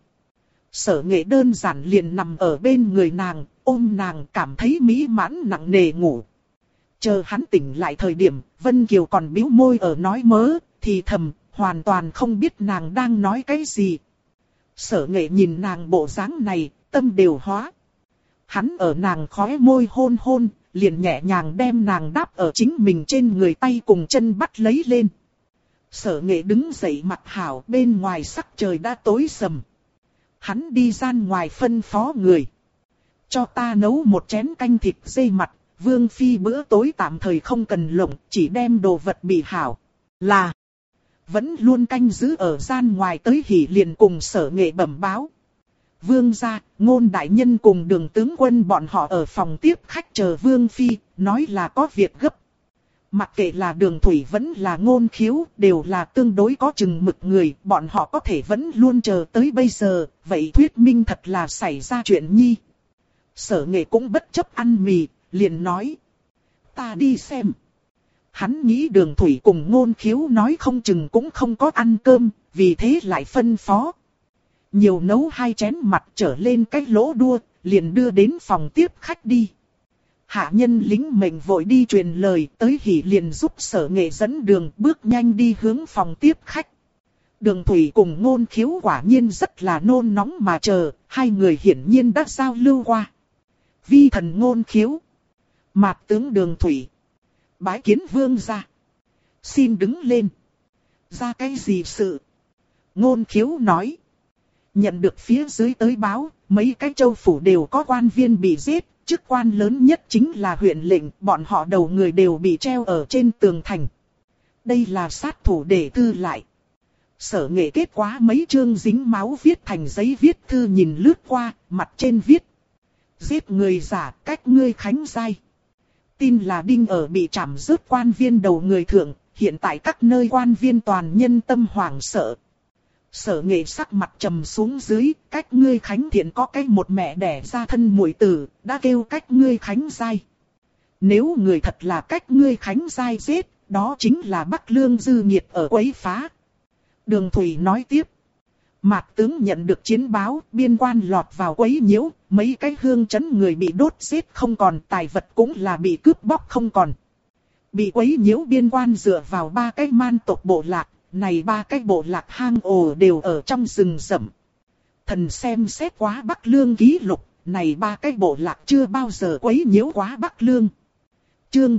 Sở Nghệ đơn giản liền nằm ở bên người nàng, ôm nàng cảm thấy mỹ mãn nặng nề ngủ. Chờ hắn tỉnh lại thời điểm, Vân Kiều còn bĩu môi ở nói mớ, thì thầm, hoàn toàn không biết nàng đang nói cái gì. Sở Nghệ nhìn nàng bộ dáng này, tâm đều hóa. Hắn ở nàng khóe môi hôn hôn, liền nhẹ nhàng đem nàng đáp ở chính mình trên người, tay cùng chân bắt lấy lên. Sở Nghệ đứng dậy mặc hảo, bên ngoài sắc trời đã tối sầm. Hắn đi ra ngoài phân phó người. Cho ta nấu một chén canh thịt dê mặt, Vương Phi bữa tối tạm thời không cần lộng, chỉ đem đồ vật bị hảo. Là, vẫn luôn canh giữ ở gian ngoài tới Hỉ liền cùng Sở Nghệ bẩm báo. Vương gia, Ngôn đại nhân cùng Đường tướng quân bọn họ ở phòng tiếp khách chờ Vương Phi, nói là có việc gấp. Mặc kệ là Đường Thủy vẫn là Ngôn Khiếu, đều là tương đối có chừng mực người, bọn họ có thể vẫn luôn chờ tới bây giờ, vậy thuyết minh thật là xảy ra chuyện nhi. Sở Nghệ cũng bất chấp ăn mì, liền nói. Ta đi xem. Hắn nghĩ Đường Thủy cùng Ngôn Khiếu nói không chừng cũng không có ăn cơm, vì thế lại phân phó. Nhiều nấu 2 chén mặt trở lên cái lỗ đua, liền đưa đến phòng tiếp khách đi. Hạ nhân lính mệnh vội đi truyền lời, tới Hỉ liền giúp Sở Nghệ dẫn đường, bước nhanh đi hướng phòng tiếp khách. Đường Thủy cùng Ngôn Khiếu quả nhiên rất là nôn nóng mà chờ, hai người hiển nhiên đã giao lưu qua. Vi thần Ngôn Khiếu, mạt tướng Đường Thủy, bái kiến vương gia. Xin đứng lên. Ra cái gì sự? Ngôn Khiếu nói. Nhận được phía dưới tới báo, mấy cái châu phủ đều có quan viên bị giết, chức quan lớn nhất chính là huyện lệnh, bọn họ đầu người đều bị treo ở trên tường thành. Đây là sát thủ để thư lại. Sở Nghệ kết quá mấy chương dính máu viết thành giấy viết thư nhìn lướt qua, mặt trên viết. Giết người giả cách ngươi khánh giai. Tin là đinh ở bị trảm rớt quan viên đầu người thượng, hiện tại các nơi quan viên toàn nhân tâm hoảng sợ. Sở Nghệ sắc mặt trầm xuống dưới, cách ngươi khánh thiện có cái một mẹ đẻ ra thân muội tử, đã kêu cách ngươi khánh giai. Nếu người thật là cách ngươi khánh giai giết, đó chính là Bắc Lương dư nghiệt ở quấy phá. Đường Thủy nói tiếp. Mạt tướng nhận được chiến báo, biên quan lọt vào quấy nhiễu, mấy cái hương trấn người bị đốt giết không còn, tài vật cũng là bị cướp bóc không còn. Bị quấy nhiễu biên quan dựa vào 3 cái man tộc bộ lạc, này 3 cái bộ lạc hang ổ đều ở trong rừng rậm. Thần xem xét quá Bắc Lương ký lục, này 3 cái bộ lạc chưa bao giờ quấy nhiễu quá Bắc Lương. Chương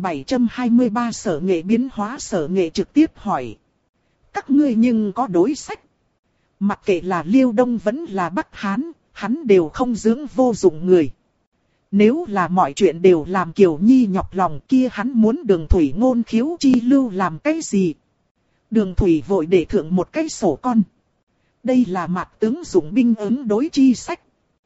723 Sở Nghệ biến hóa. Sở Nghệ trực tiếp hỏi. Các ngươi nhưng có đối sách? Mặc kệ là Liêu Đông vẫn là Bắc Hán, hắn đều không dưỡng vô dụng người. Nếu là mọi chuyện đều làm Kiều Nhi nhọc lòng kia, hắn muốn Đường Thủy Ngôn Khiếu chi lưu làm cái gì? Đường Thủy vội để thượng một cái sổ con. Đây là mạt tướng dụng binh ứng đối chi sách.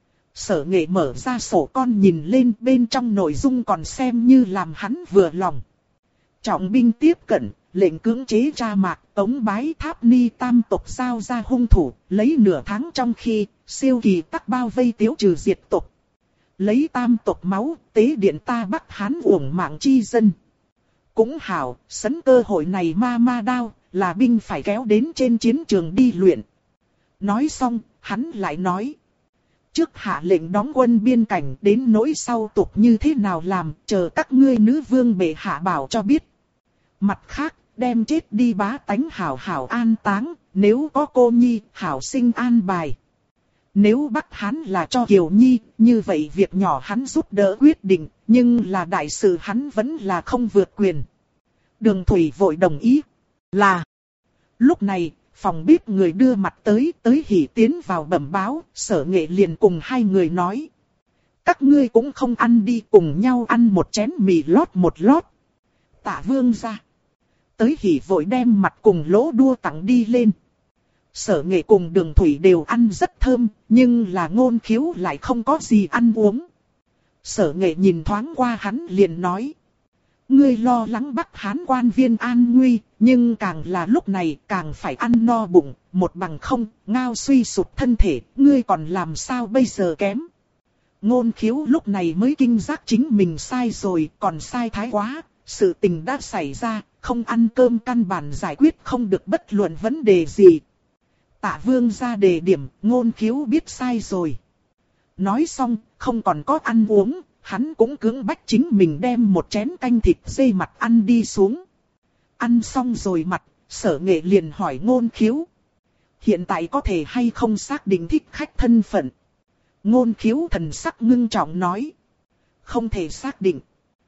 Sở Nghệ mở ra sổ con nhìn lên, bên trong nội dung còn xem như làm hắn vừa lòng. Trọng binh tiếp cận, lệnh cưỡng chế tra Mạc, Tống Bái Tháp Ni tam tộc giao ra hung thủ, lấy nửa tháng trong khi siêu kỳ tắc bao vây tiêu trừ diệt tộc. Lấy tam tộc máu, tế điện ta Bắc Hán uổng mạng chi dân. Cũng hảo, sấn cơ hội này ma đao, là binh phải kéo đến trên chiến trường đi luyện. Nói xong, hắn lại nói. Trước hạ lệnh đóng quân biên cảnh, đến nỗi sau tục như thế nào làm, chờ các ngươi nữ vương bệ hạ bảo cho biết. Mặt khác, đem chết đi bá tánh hảo hảo an táng, nếu có cô nhi, hảo sinh an bài. Nếu Bắc Hán là cho Kiều Nhi, như vậy việc nhỏ hắn giúp đỡ quyết định, nhưng là đại sự hắn vẫn là không vượt quyền. Đường Thủy vội đồng ý. Là. Lúc này, phòng bếp người đưa mặt tới hỉ tiến vào bẩm báo, Sở Nghệ liền cùng hai người nói. Các ngươi cũng không ăn đi, cùng nhau ăn một chén mì lót một lót. Tạ Vương ra. Tới hỉ vội đem mặt cùng lỗ đua tặng đi lên. Sở Nghệ cùng Đường Thủy đều ăn rất thơm, nhưng là Ngôn Khiếu lại không có gì ăn uống. Sở Nghệ nhìn thoáng qua hắn liền nói. Ngươi lo lắng Bắc Hán quan viên an nguy, nhưng càng là lúc này càng phải ăn no bụng, một bằng không, ngao suy sụp thân thể, ngươi còn làm sao bây giờ kém. Ngôn Khiếu lúc này mới kinh giác chính mình sai rồi, còn sai thái quá, sự tình đã xảy ra, không ăn cơm căn bản giải quyết không được bất luận vấn đề gì. Tạ Vương ra đề điểm, Ngôn Khiếu biết sai rồi. Nói xong, không còn có ăn uống, hắn cũng cưỡng bách chính mình đem một chén canh thịt dê mặt ăn đi xuống. Ăn xong rồi mặt, Sở Nghệ liền hỏi Ngôn Khiếu. Hiện tại có thể hay không xác định thích khách thân phận? Ngôn Khiếu thần sắc ngưng trọng nói. Không thể xác định.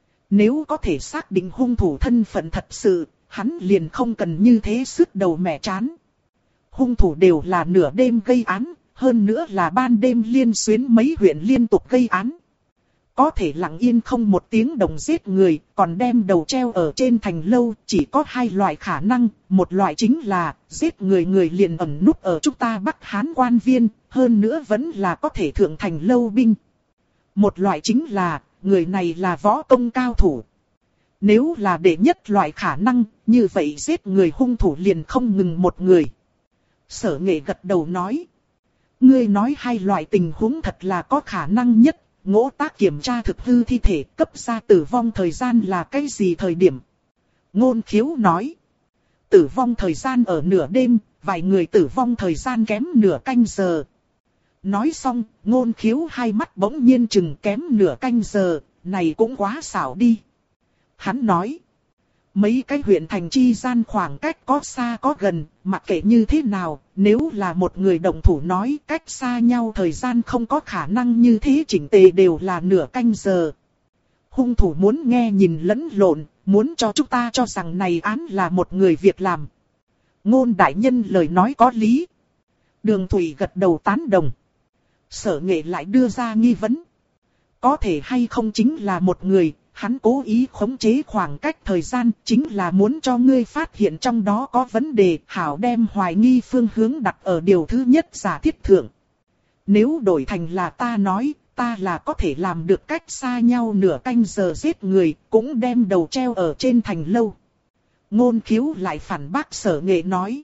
Nếu có thể xác định hung thủ thân phận thật sự, hắn liền không cần như thế sứt đầu mẻ chán. Hung thủ đều là nửa đêm gây án, hơn nữa là ban đêm liên xuyến mấy huyện liên tục gây án. Có thể lặng yên không một tiếng đồng giết người, còn đem đầu treo ở trên thành lâu, chỉ có hai loại khả năng, một loại chính là giết người người liền ẩn núp ở chúng ta Bắc Hán quan viên, hơn nữa vẫn là có thể thượng thành lâu binh. Một loại chính là, người này là võ công cao thủ. Nếu là đệ nhất loại khả năng, như vậy giết người hung thủ liền không ngừng một người. Sở Nghệ gật đầu nói. Ngươi nói hai loại tình huống thật là có khả năng nhất. Ngỗ Tác kiểm tra thực hư thi thể cấp ra tử vong thời gian là cái gì thời điểm? Ngôn Khiếu nói. Tử vong thời gian ở nửa đêm, vài người tử vong thời gian kém nửa canh giờ. Nói xong, Ngôn Khiếu hai mắt bỗng nhiên chừng kém nửa canh giờ, này cũng quá xảo đi. Hắn nói. Mấy cái huyện thành chi gian khoảng cách có xa có gần, mặc kệ như thế nào, nếu là một người động thủ nói cách xa nhau thời gian không có khả năng như thế chỉnh tề đều là nửa canh giờ. Hung thủ muốn nghe nhìn lẫn lộn, muốn cho chúng ta cho rằng này án là một người việc làm. Ngôn đại nhân lời nói có lý. Đường Thủy gật đầu tán đồng. Sở Nghệ lại đưa ra nghi vấn. Có thể hay không chính là một người. Hắn cố ý khống chế khoảng cách thời gian, chính là muốn cho ngươi phát hiện trong đó có vấn đề, hảo đem hoài nghi phương hướng đặt ở điều thứ nhất giả thiết thượng. Nếu đổi thành là ta nói, ta là có thể làm được cách xa nhau nửa canh giờ giết người, cũng đem đầu treo ở trên thành lâu. Ngôn Khiếu lại phản bác Sở Nghệ nói.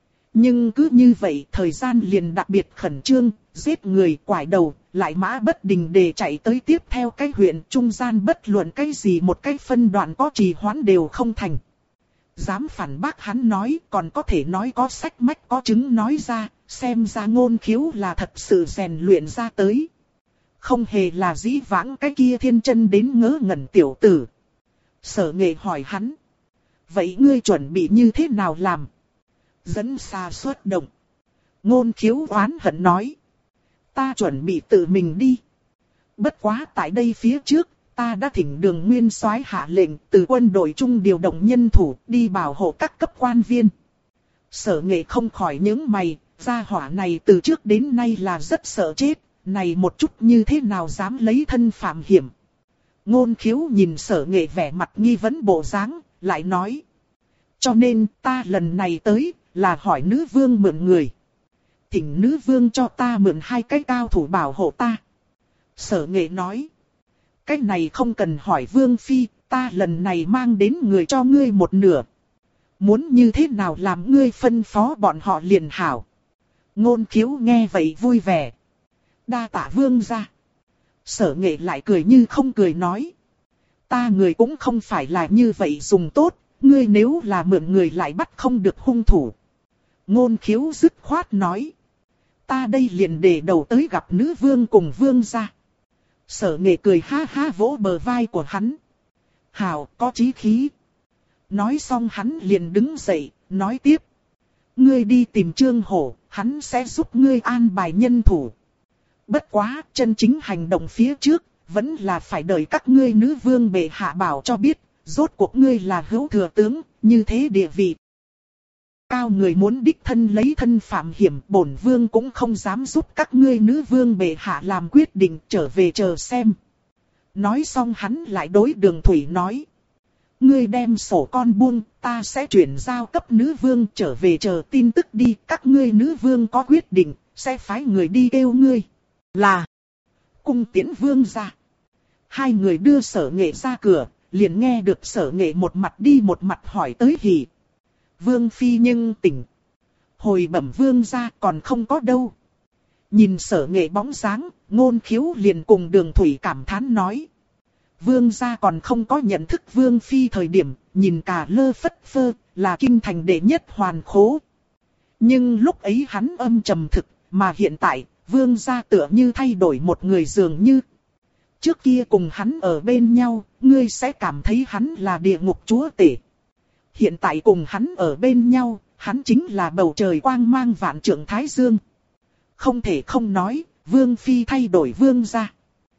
Nhưng cứ như vậy thời gian liền đặc biệt khẩn trương, giết người quải đầu, lại mã bất đình để chạy tới tiếp theo cái huyện trung gian bất luận cái gì một cái phân đoạn có trì hoãn đều không thành. Dám phản bác hắn nói còn có thể nói có sách mách có chứng nói ra, xem ra Ngôn Khiếu là thật sự rèn luyện ra tới. Không hề là dĩ vãng cái kia thiên chân đến ngớ ngẩn tiểu tử. Sở Nghệ hỏi hắn. Vậy ngươi chuẩn bị như thế nào làm? Dẫn xa xuất động. Ngôn Khiếu oán hận nói. Ta chuẩn bị tự mình đi. Bất quá tại đây phía trước, ta đã thỉnh Đường nguyên soái hạ lệnh từ quân đội trung điều động nhân thủ đi bảo hộ các cấp quan viên. Sở Nghệ không khỏi những mày, gia hỏa này từ trước đến nay là rất sợ chết, này một chút như thế nào dám lấy thân phạm hiểm. Ngôn Khiếu nhìn Sở Nghệ vẻ mặt nghi vấn bộ dáng, lại nói. Cho nên ta lần này tới, là hỏi nữ vương mượn người. Thỉnh nữ vương cho ta mượn hai cái cao thủ bảo hộ ta. Sở Nghệ nói. Cái này không cần hỏi vương phi, ta lần này mang đến người cho ngươi một nửa. Muốn như thế nào làm ngươi phân phó bọn họ liền hảo. Ngôn Khiếu nghe vậy vui vẻ. Đa tạ vương ra. Sở Nghệ lại cười như không cười nói. Ta người cũng không phải là như vậy dùng tốt, ngươi nếu là mượn người lại bắt không được hung thủ. Ngôn Khiếu dứt khoát nói. Ta đây liền để đầu tới gặp nữ vương cùng vương ra. Sở Nghệ cười ha ha vỗ bờ vai của hắn. Hảo có chí khí. Nói xong hắn liền đứng dậy, nói tiếp. Ngươi đi tìm Trương Hổ, hắn sẽ giúp ngươi an bài nhân thủ. Bất quá, chân chính hành động phía trước, vẫn là phải đợi các ngươi nữ vương bệ hạ bảo cho biết, rốt cuộc ngươi là hữu thừa tướng, như thế địa vị. Cao người muốn đích thân lấy thân phạm hiểm, bổn vương cũng không dám giúp các ngươi nữ vương bệ hạ làm quyết định, trở về chờ xem. Nói xong hắn lại đối Đường Thủy nói. Ngươi đem sổ con buông, ta sẽ chuyển giao cấp nữ vương, trở về chờ tin tức đi, các ngươi nữ vương có quyết định, sẽ phái người đi kêu ngươi. Là cung tiễn vương ra. Hai người đưa Sở Nghệ ra cửa, liền nghe được Sở Nghệ một mặt đi một mặt hỏi tới hỉ. Vương phi nhưng tỉnh. Hồi bẩm vương ra còn không có đâu. Nhìn Sở Nghệ bóng dáng, Ngôn Khiếu liền cùng Đường Thủy cảm thán nói. Vương gia còn không có nhận thức vương phi thời điểm, nhìn cả lơ phất phơ, là kinh thành đệ nhất hoàn khố. Nhưng lúc ấy hắn âm trầm thực, mà hiện tại, vương gia tựa như thay đổi một người dường như. Trước kia cùng hắn ở bên nhau, ngươi sẽ cảm thấy hắn là địa ngục chúa tể. Hiện tại cùng hắn ở bên nhau, hắn chính là bầu trời quang mang vạn trượng thái dương. Không thể không nói, vương phi thay đổi vương gia.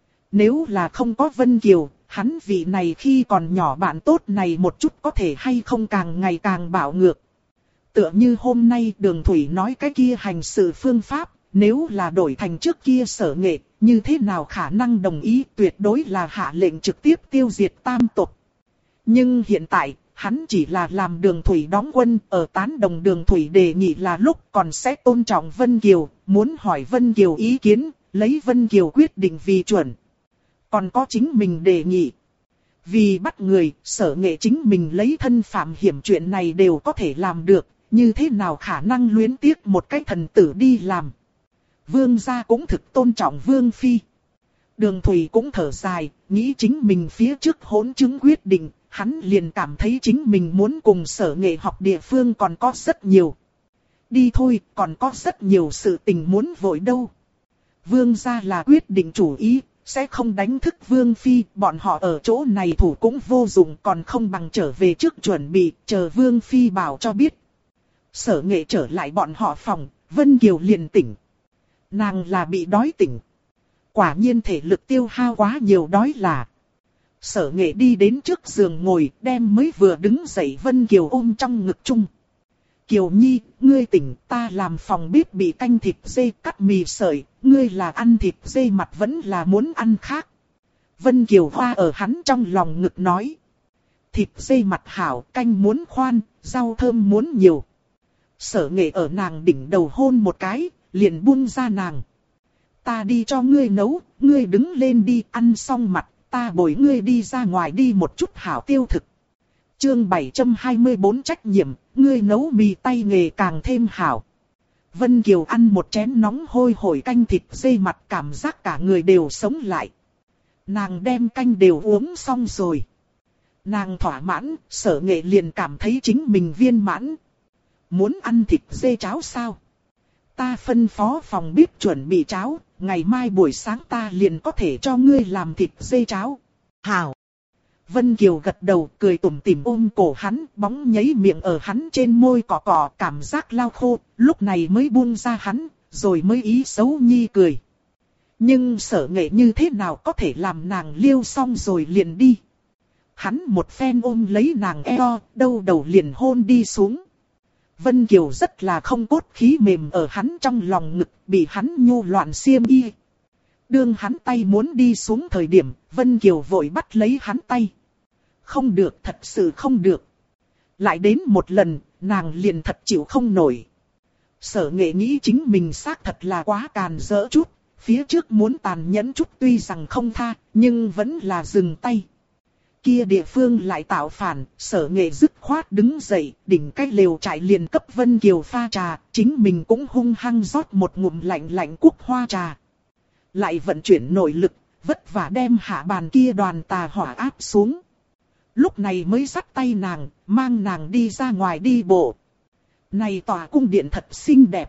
Nếu là không có Vân Kiều, hắn vị này khi còn nhỏ bạn tốt này một chút có thể hay không càng ngày càng bạo ngược. Tựa như hôm nay Đường Thủy nói cái kia hành sự phương pháp, nếu là đổi thành trước kia Sở Nghệ, như thế nào khả năng đồng ý, tuyệt đối là hạ lệnh trực tiếp tiêu diệt tam tộc. Nhưng hiện tại, hắn chỉ là làm Đường Thủy đóng quân, ở tán đồng Đường Thủy đề nghị là lúc còn sẽ tôn trọng Vân Kiều, muốn hỏi Vân Kiều ý kiến, lấy Vân Kiều quyết định vì chuẩn. Còn có chính mình đề nghị. Vì bắt người, Sở Nghệ chính mình lấy thân phạm hiểm chuyện này đều có thể làm được, như thế nào khả năng luyến tiếc một cái thần tử đi làm. Vương gia cũng thực tôn trọng Vương phi. Đường Thủy cũng thở dài, nghĩ chính mình phía trước hỗn chứng quyết định, hắn liền cảm thấy chính mình muốn cùng Sở Nghệ học địa phương còn có rất nhiều. Đi thôi, còn có rất nhiều sự tình muốn vội đâu. Vương gia là quyết định chủ ý. Sẽ không đánh thức Vương phi, bọn họ ở chỗ này thủ cũng vô dụng, còn không bằng trở về trước chuẩn bị, chờ Vương phi bảo cho biết. Sở Nghệ trở lại bọn họ phòng, Vân Kiều liền tỉnh. Nàng là bị đói tỉnh. Quả nhiên thể lực tiêu hao quá nhiều đói là. Sở Nghệ đi đến trước giường ngồi, đem mới vừa đứng dậy Vân Kiều ôm trong ngực chung. Kiều Nhi, ngươi tỉnh, ta làm phòng bếp bị canh thịt dê cắt mì sợi, ngươi là ăn thịt dê mặt vẫn là muốn ăn khác. Vân Kiều Hoa ở hắn trong lòng ngực nói. Thịt dê mặt hảo, canh muốn khoan, rau thơm muốn nhiều. Sở Nghệ ở nàng đỉnh đầu hôn một cái, liền buông ra nàng. Ta đi cho ngươi nấu, ngươi đứng lên đi ăn xong mặt, ta bồi ngươi đi ra ngoài đi một chút hảo tiêu thực. Chương 724 trách nhiệm, ngươi nấu mì tay nghề càng thêm hảo. Vân Kiều ăn một chén nóng hôi hổi canh thịt dê mặt, cảm giác cả người đều sống lại. Nàng đem canh đều uống xong rồi. Nàng thỏa mãn, Sở Nghệ liền cảm thấy chính mình viên mãn. Muốn ăn thịt dê cháo sao? Ta phân phó phòng bếp chuẩn bị cháo, ngày mai buổi sáng ta liền có thể cho ngươi làm thịt dê cháo. Hảo! Vân Kiều gật đầu, cười tủm tỉm ôm cổ hắn, bóng nhấy miệng ở hắn trên môi cọ cọ, cảm giác lau khô, lúc này mới buông ra hắn, rồi mới ý xấu nhi cười. Nhưng Sở Nghệ như thế nào có thể làm nàng liêu xong rồi liền đi. Hắn một phen ôm lấy nàng eo, đâu đầu liền hôn đi xuống. Vân Kiều rất là không cốt khí mềm ở hắn trong lòng ngực, bị hắn nhu loạn xiêm y. Đương hắn tay muốn đi xuống thời điểm, Vân Kiều vội bắt lấy hắn tay. Không được, thật sự không được. Lại đến một lần, nàng liền thật chịu không nổi. Sở Nghệ nghĩ chính mình xác thật là quá càn rỡ chút, phía trước muốn tàn nhẫn chút tuy rằng không tha, nhưng vẫn là dừng tay. Kia địa phương lại tạo phản, Sở Nghệ dứt khoát đứng dậy, đỉnh cái lều trại liền cấp Vân Kiều pha trà, chính mình cũng hung hăng rót một ngụm lạnh lạnh cúc hoa trà. Lại vận chuyển nội lực, vất vả đem hạ bàn kia đoàn tà hỏa áp xuống. Lúc này mới dắt tay nàng, mang nàng đi ra ngoài đi bộ. Này tòa cung điện thật xinh đẹp.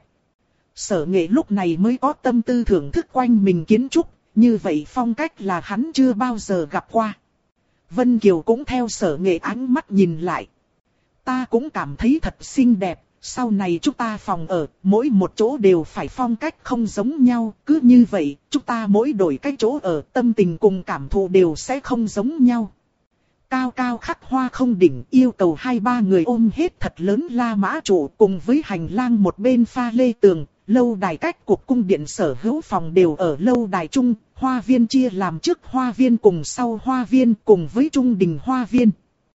Sở Nghệ lúc này mới có tâm tư thưởng thức quanh mình kiến trúc, như vậy phong cách là hắn chưa bao giờ gặp qua. Vân Kiều cũng theo Sở Nghệ ánh mắt nhìn lại. Ta cũng cảm thấy thật xinh đẹp, sau này chúng ta phòng ở, mỗi một chỗ đều phải phong cách không giống nhau, cứ như vậy, chúng ta mỗi đổi cái chỗ ở, tâm tình cùng cảm thụ đều sẽ không giống nhau. Cao cao khắc hoa không đỉnh, yêu cầu 2-3 người ôm hết thật lớn La Mã trụ, cùng với hành lang một bên pha lê tường, lâu đài cách cuộc cung điện sở hữu phòng đều ở lâu đài chung, hoa viên chia làm trước hoa viên cùng sau hoa viên cùng với trung đình hoa viên.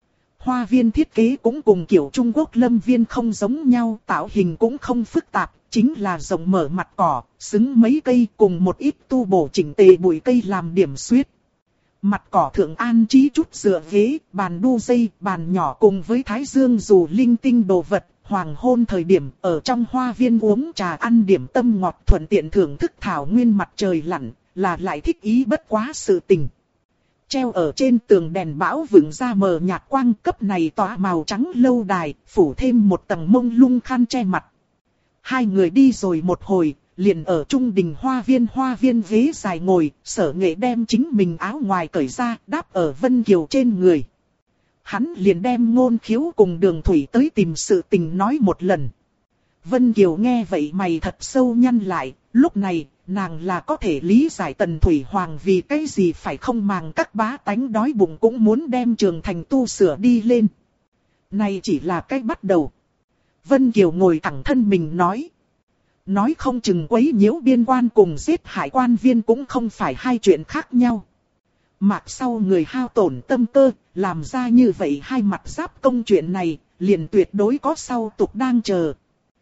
Hoa viên thiết kế cũng cùng kiểu Trung Quốc lâm viên không giống nhau, tạo hình cũng không phức tạp, chính là rộng mở mặt cỏ, xứng mấy cây cùng một ít tu bổ chỉnh tề bụi cây làm điểm xuyết. Mặt cỏ thượng an trí chút dựa ghế, bàn đu dây, bàn nhỏ cùng với thái dương dù linh tinh đồ vật. Hoàng hôn thời điểm ở trong hoa viên uống trà ăn điểm tâm ngọt thuận tiện thưởng thức thảo nguyên mặt trời lặn, là lại thích ý bất quá sự tình. Treo ở trên tường đèn bão vựng ra mờ nhạt quang cấp này tỏa màu trắng lâu đài, phủ thêm một tầng mông lung khăn che mặt. Hai người đi rồi một hồi, liền ở trung đình hoa viên ghế dài ngồi, Sở Nghệ đem chính mình áo ngoài cởi ra, đáp ở Vân Kiều trên người. Hắn liền đem Ngôn Khiếu cùng Đường Thủy tới tìm sự tình nói một lần. Vân Kiều nghe vậy mày thật sâu nhăn lại, lúc này, nàng là có thể lý giải Tần Thủy Hoàng vì cái gì phải không màng các bá tánh đói bụng cũng muốn đem Trường Thành tu sửa đi lên. Này chỉ là cách bắt đầu. Vân Kiều ngồi thẳng thân mình nói. Nói không chừng quấy nhiễu biên quan cùng giết hại quan viên cũng không phải hai chuyện khác nhau. Mạc sau người hao tổn tâm cơ, làm ra như vậy hai mặt giáp công chuyện này, liền tuyệt đối có sau tục đang chờ.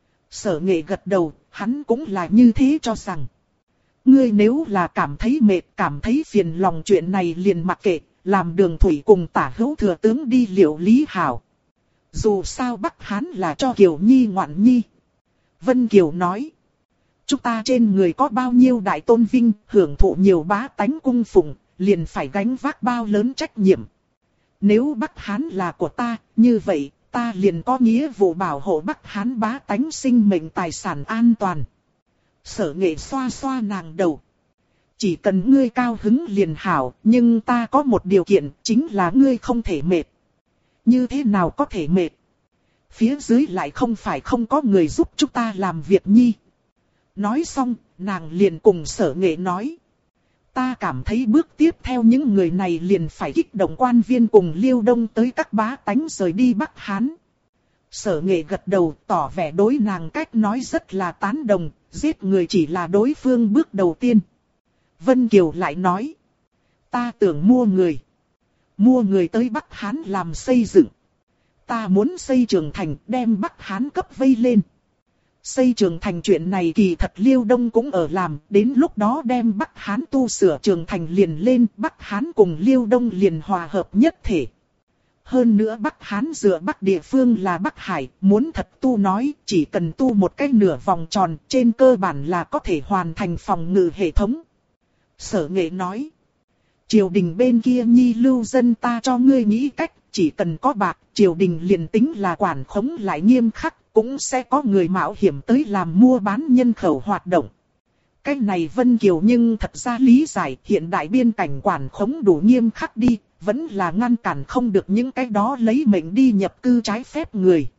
Sở Nghệ gật đầu, hắn cũng là như thế cho rằng. Ngươi nếu là cảm thấy mệt, cảm thấy phiền lòng chuyện này liền mặc kệ, làm Đường Thủy cùng Tả Hữu thừa tướng đi liệu lý hảo. Dù sao Bắc Hán là cho Kiều Nhi ngoạn nhi. Vân Kiều nói. Chúng ta trên người có bao nhiêu đại tôn vinh, hưởng thụ nhiều bá tánh cung phụng, liền phải gánh vác bao lớn trách nhiệm. Nếu Bắc Hán là của ta, như vậy, ta liền có nghĩa vụ bảo hộ Bắc Hán bá tánh sinh mệnh tài sản an toàn. Sở Nghệ xoa xoa nàng đầu. Chỉ cần ngươi cao hứng liền hảo, nhưng ta có một điều kiện, chính là ngươi không thể mệt. Như thế nào có thể mệt? Phía dưới lại không phải không có người giúp chúng ta làm việc nhi. Nói xong, nàng liền cùng Sở Nghệ nói. Ta cảm thấy bước tiếp theo những người này liền phải kích động quan viên cùng Liêu Đông tới các bá tánh rời đi Bắc Hán. Sở Nghệ gật đầu tỏ vẻ đối nàng cách nói rất là tán đồng, giết người chỉ là đối phương bước đầu tiên. Vân Kiều lại nói. Ta tưởng mua người. Mua người tới Bắc Hán làm xây dựng. Ta muốn xây Trường Thành đem Bắc Hán cấp vây lên. Xây Trường Thành chuyện này kỳ thật Liêu Đông cũng ở làm, đến lúc đó đem Bắc Hán tu sửa Trường Thành liền lên, Bắc Hán cùng Liêu Đông liền hòa hợp nhất thể. Hơn nữa Bắc Hán dựa Bắc địa phương là Bắc Hải, muốn thật tu nói, chỉ cần tu một cái nửa vòng tròn, trên cơ bản là có thể hoàn thành phòng ngự hệ thống. Sở Nghệ nói, triều đình bên kia nhi lưu dân ta cho ngươi nghĩ cách, chỉ cần có bạc, triều đình liền tính là quản khống lại nghiêm khắc, cũng sẽ có người mạo hiểm tới làm mua bán nhân khẩu hoạt động. Cái này Vân Kiều nhưng thật ra lý giải hiện đại biên cảnh quản khống đủ nghiêm khắc đi, vẫn là ngăn cản không được những cái đó lấy mệnh đi nhập cư trái phép người.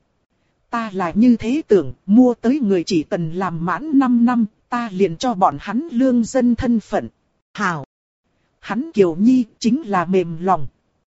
Ta là như thế tưởng, mua tới người chỉ cần làm mãn 5 năm, ta liền cho bọn hắn lương dân thân phận. Hảo! Hắn Kiều Nhi chính là mềm lòng.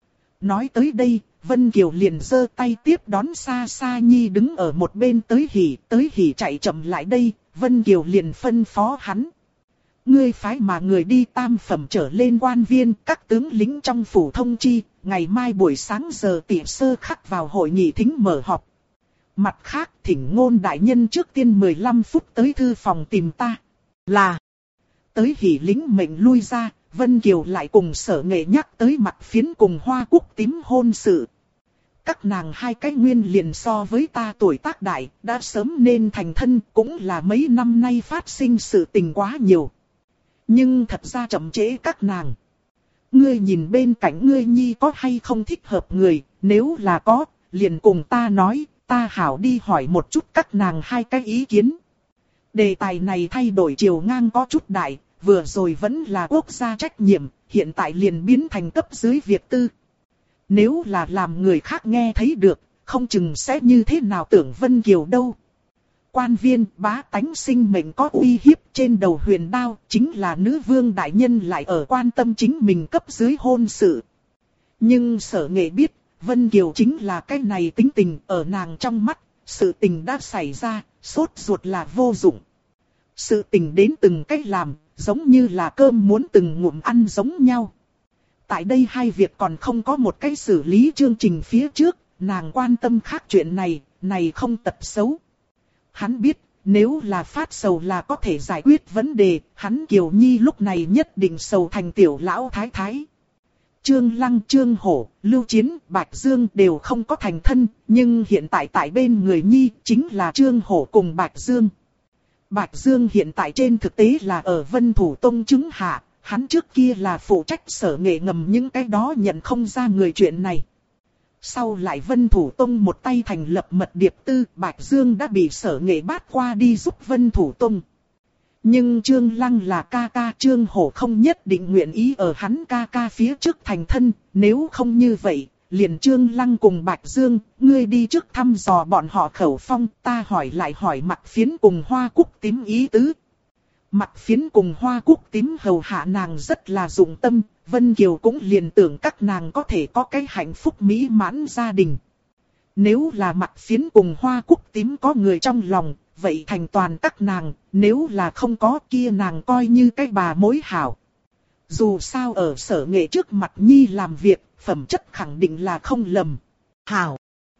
Nói tới đây, Vân Kiều liền giơ tay tiếp đón Sa Sa Nhi đứng ở một bên tới hỉ chạy chậm lại đây, Vân Kiều liền phân phó hắn. Ngươi phái mà người đi tam phẩm trở lên quan viên, các tướng lính trong phủ thông chi, ngày mai buổi sáng giờ tỉ sơ khắc vào hội nghị thính mở họp. Mặt khác thỉnh Ngôn đại nhân trước tiên 15 phút tới thư phòng tìm ta. Là tới hỉ lính mệnh lui ra. Vân Kiều lại cùng Sở Nghệ nhắc tới mặt phiến cùng Hoa Cúc tím hôn sự. Các nàng hai cái nguyên liền so với ta tuổi tác đại, đã sớm nên thành thân, cũng là mấy năm nay phát sinh sự tình quá nhiều. Nhưng thật ra chậm trễ các nàng. Ngươi nhìn bên cạnh ngươi nhi có hay không thích hợp người, nếu là có, liền cùng ta nói, ta hảo đi hỏi một chút các nàng hai cái ý kiến. Đề tài này thay đổi chiều ngang có chút đại. Vừa rồi vẫn là quốc gia trách nhiệm, hiện tại liền biến thành cấp dưới việc tư. Nếu là làm người khác nghe thấy được, không chừng sẽ như thế nào tưởng Vân Kiều đâu. Quan viên bá tánh sinh mệnh có uy hiếp trên đầu huyền đao, chính là nữ vương đại nhân lại ở quan tâm chính mình cấp dưới hôn sự. Nhưng Sở Nghệ biết, Vân Kiều chính là cái này tính tình, ở nàng trong mắt, sự tình đã xảy ra, sốt ruột là vô dụng. Sự tình đến từng cách làm, giống như là cơm muốn từng ngụm ăn giống nhau. Tại đây hai việc còn không có một cái xử lý chương trình phía trước, nàng quan tâm khác chuyện này không tật xấu. Hắn biết, nếu là phát sầu là có thể giải quyết vấn đề, hắn Kiều Nhi lúc này nhất định sầu thành tiểu lão thái thái. Trương Lăng, Trương Hổ, Lưu Chiến, Bạch Dương đều không có thành thân, nhưng hiện tại tại bên người Nhi chính là Trương Hổ cùng Bạch Dương. Bạch Dương hiện tại trên thực tế là ở Vân Thủ Tông chứng hạ, hắn trước kia là phụ trách Sở Nghệ ngầm những cái đó nhận không ra người chuyện này. Sau lại Vân Thủ Tông một tay thành lập Mật Điệp Tư, Bạch Dương đã bị Sở Nghệ bắt qua đi giúp Vân Thủ Tông. Nhưng Trương Lăng là ca ca, Trương Hổ không nhất định nguyện ý ở hắn ca ca phía trước thành thân, nếu không như vậy, liền Trương Lăng cùng Bạch Dương, ngươi đi trước thăm dò bọn họ khẩu phong, ta hỏi lại hỏi Mặc Phiến cùng Hoa Cúc Tím ý tứ. Mặc Phiến cùng Hoa Cúc Tím hầu hạ nàng rất là dụng tâm, Vân Kiều cũng liền tưởng các nàng có thể có cái hạnh phúc mỹ mãn gia đình. Nếu là Mặc Phiến cùng Hoa Cúc Tím có người trong lòng, vậy thành toàn các nàng, nếu là không có kia nàng coi như cái bà mối hảo. Dù sao ở Sở Nghệ trước mặt Nhi làm việc, phẩm chất khẳng định là không lầm. Hảo.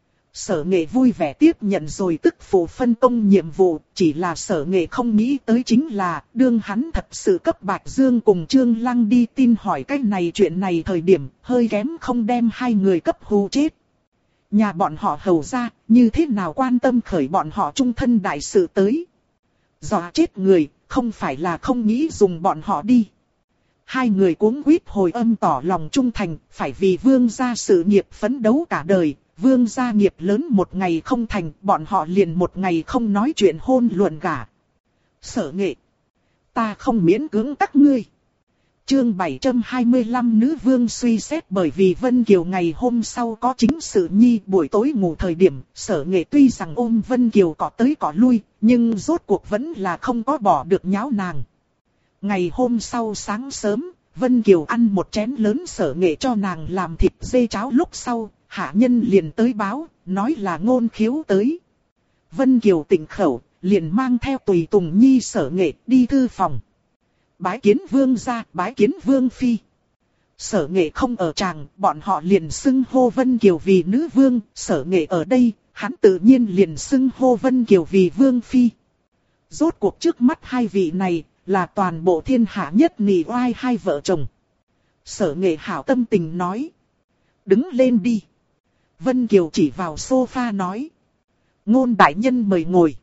Sở Nghệ vui vẻ tiếp nhận rồi tức phụ phân công nhiệm vụ, chỉ là Sở Nghệ không nghĩ tới chính là, đương hắn thật sự cấp Bạch Dương cùng Trương Lăng đi tin hỏi cái này chuyện này thời điểm, hơi kém không đem hai người cấp hù chết. Nhà bọn họ hầu ra, như thế nào quan tâm khởi bọn họ trung thân đại sự tới. Dọa chết người, không phải là không nghĩ dùng bọn họ đi. Hai người cuống quýt hồi âm tỏ lòng trung thành, phải vì vương gia sự nghiệp phấn đấu cả đời. Vương gia nghiệp lớn một ngày không thành, bọn họ liền một ngày không nói chuyện hôn luận gả. Sở Nghệ, ta không miễn cưỡng các ngươi. Chương 725 nữ vương suy xét. Bởi vì Vân Kiều ngày hôm sau có chính sự Nhi, buổi tối ngủ thời điểm, Sở Nghệ tuy rằng ôm Vân Kiều cọ tới cọ lui, nhưng rốt cuộc vẫn là không có bỏ được nháo nàng. Ngày hôm sau sáng sớm, Vân Kiều ăn một chén lớn Sở Nghệ cho nàng làm thịt dê cháo lúc sau, hạ nhân liền tới báo, nói là Ngôn Khiếu tới. Vân Kiều tỉnh khẩu, liền mang theo tùy tùng Nhi Sở Nghệ đi thư phòng. Bái kiến vương gia, bái kiến vương phi. Sở Nghệ không ở tràng, bọn họ liền xưng hô Vân Kiều vì nữ vương. Sở Nghệ ở đây, hắn tự nhiên liền xưng hô Vân Kiều vì vương phi. Rốt cuộc trước mắt hai vị này, là toàn bộ thiên hạ nhất nỉ oai hai vợ chồng. Sở Nghệ hảo tâm tình nói. Đứng lên đi. Vân Kiều chỉ vào sofa nói. Ngôn đại nhân mời ngồi.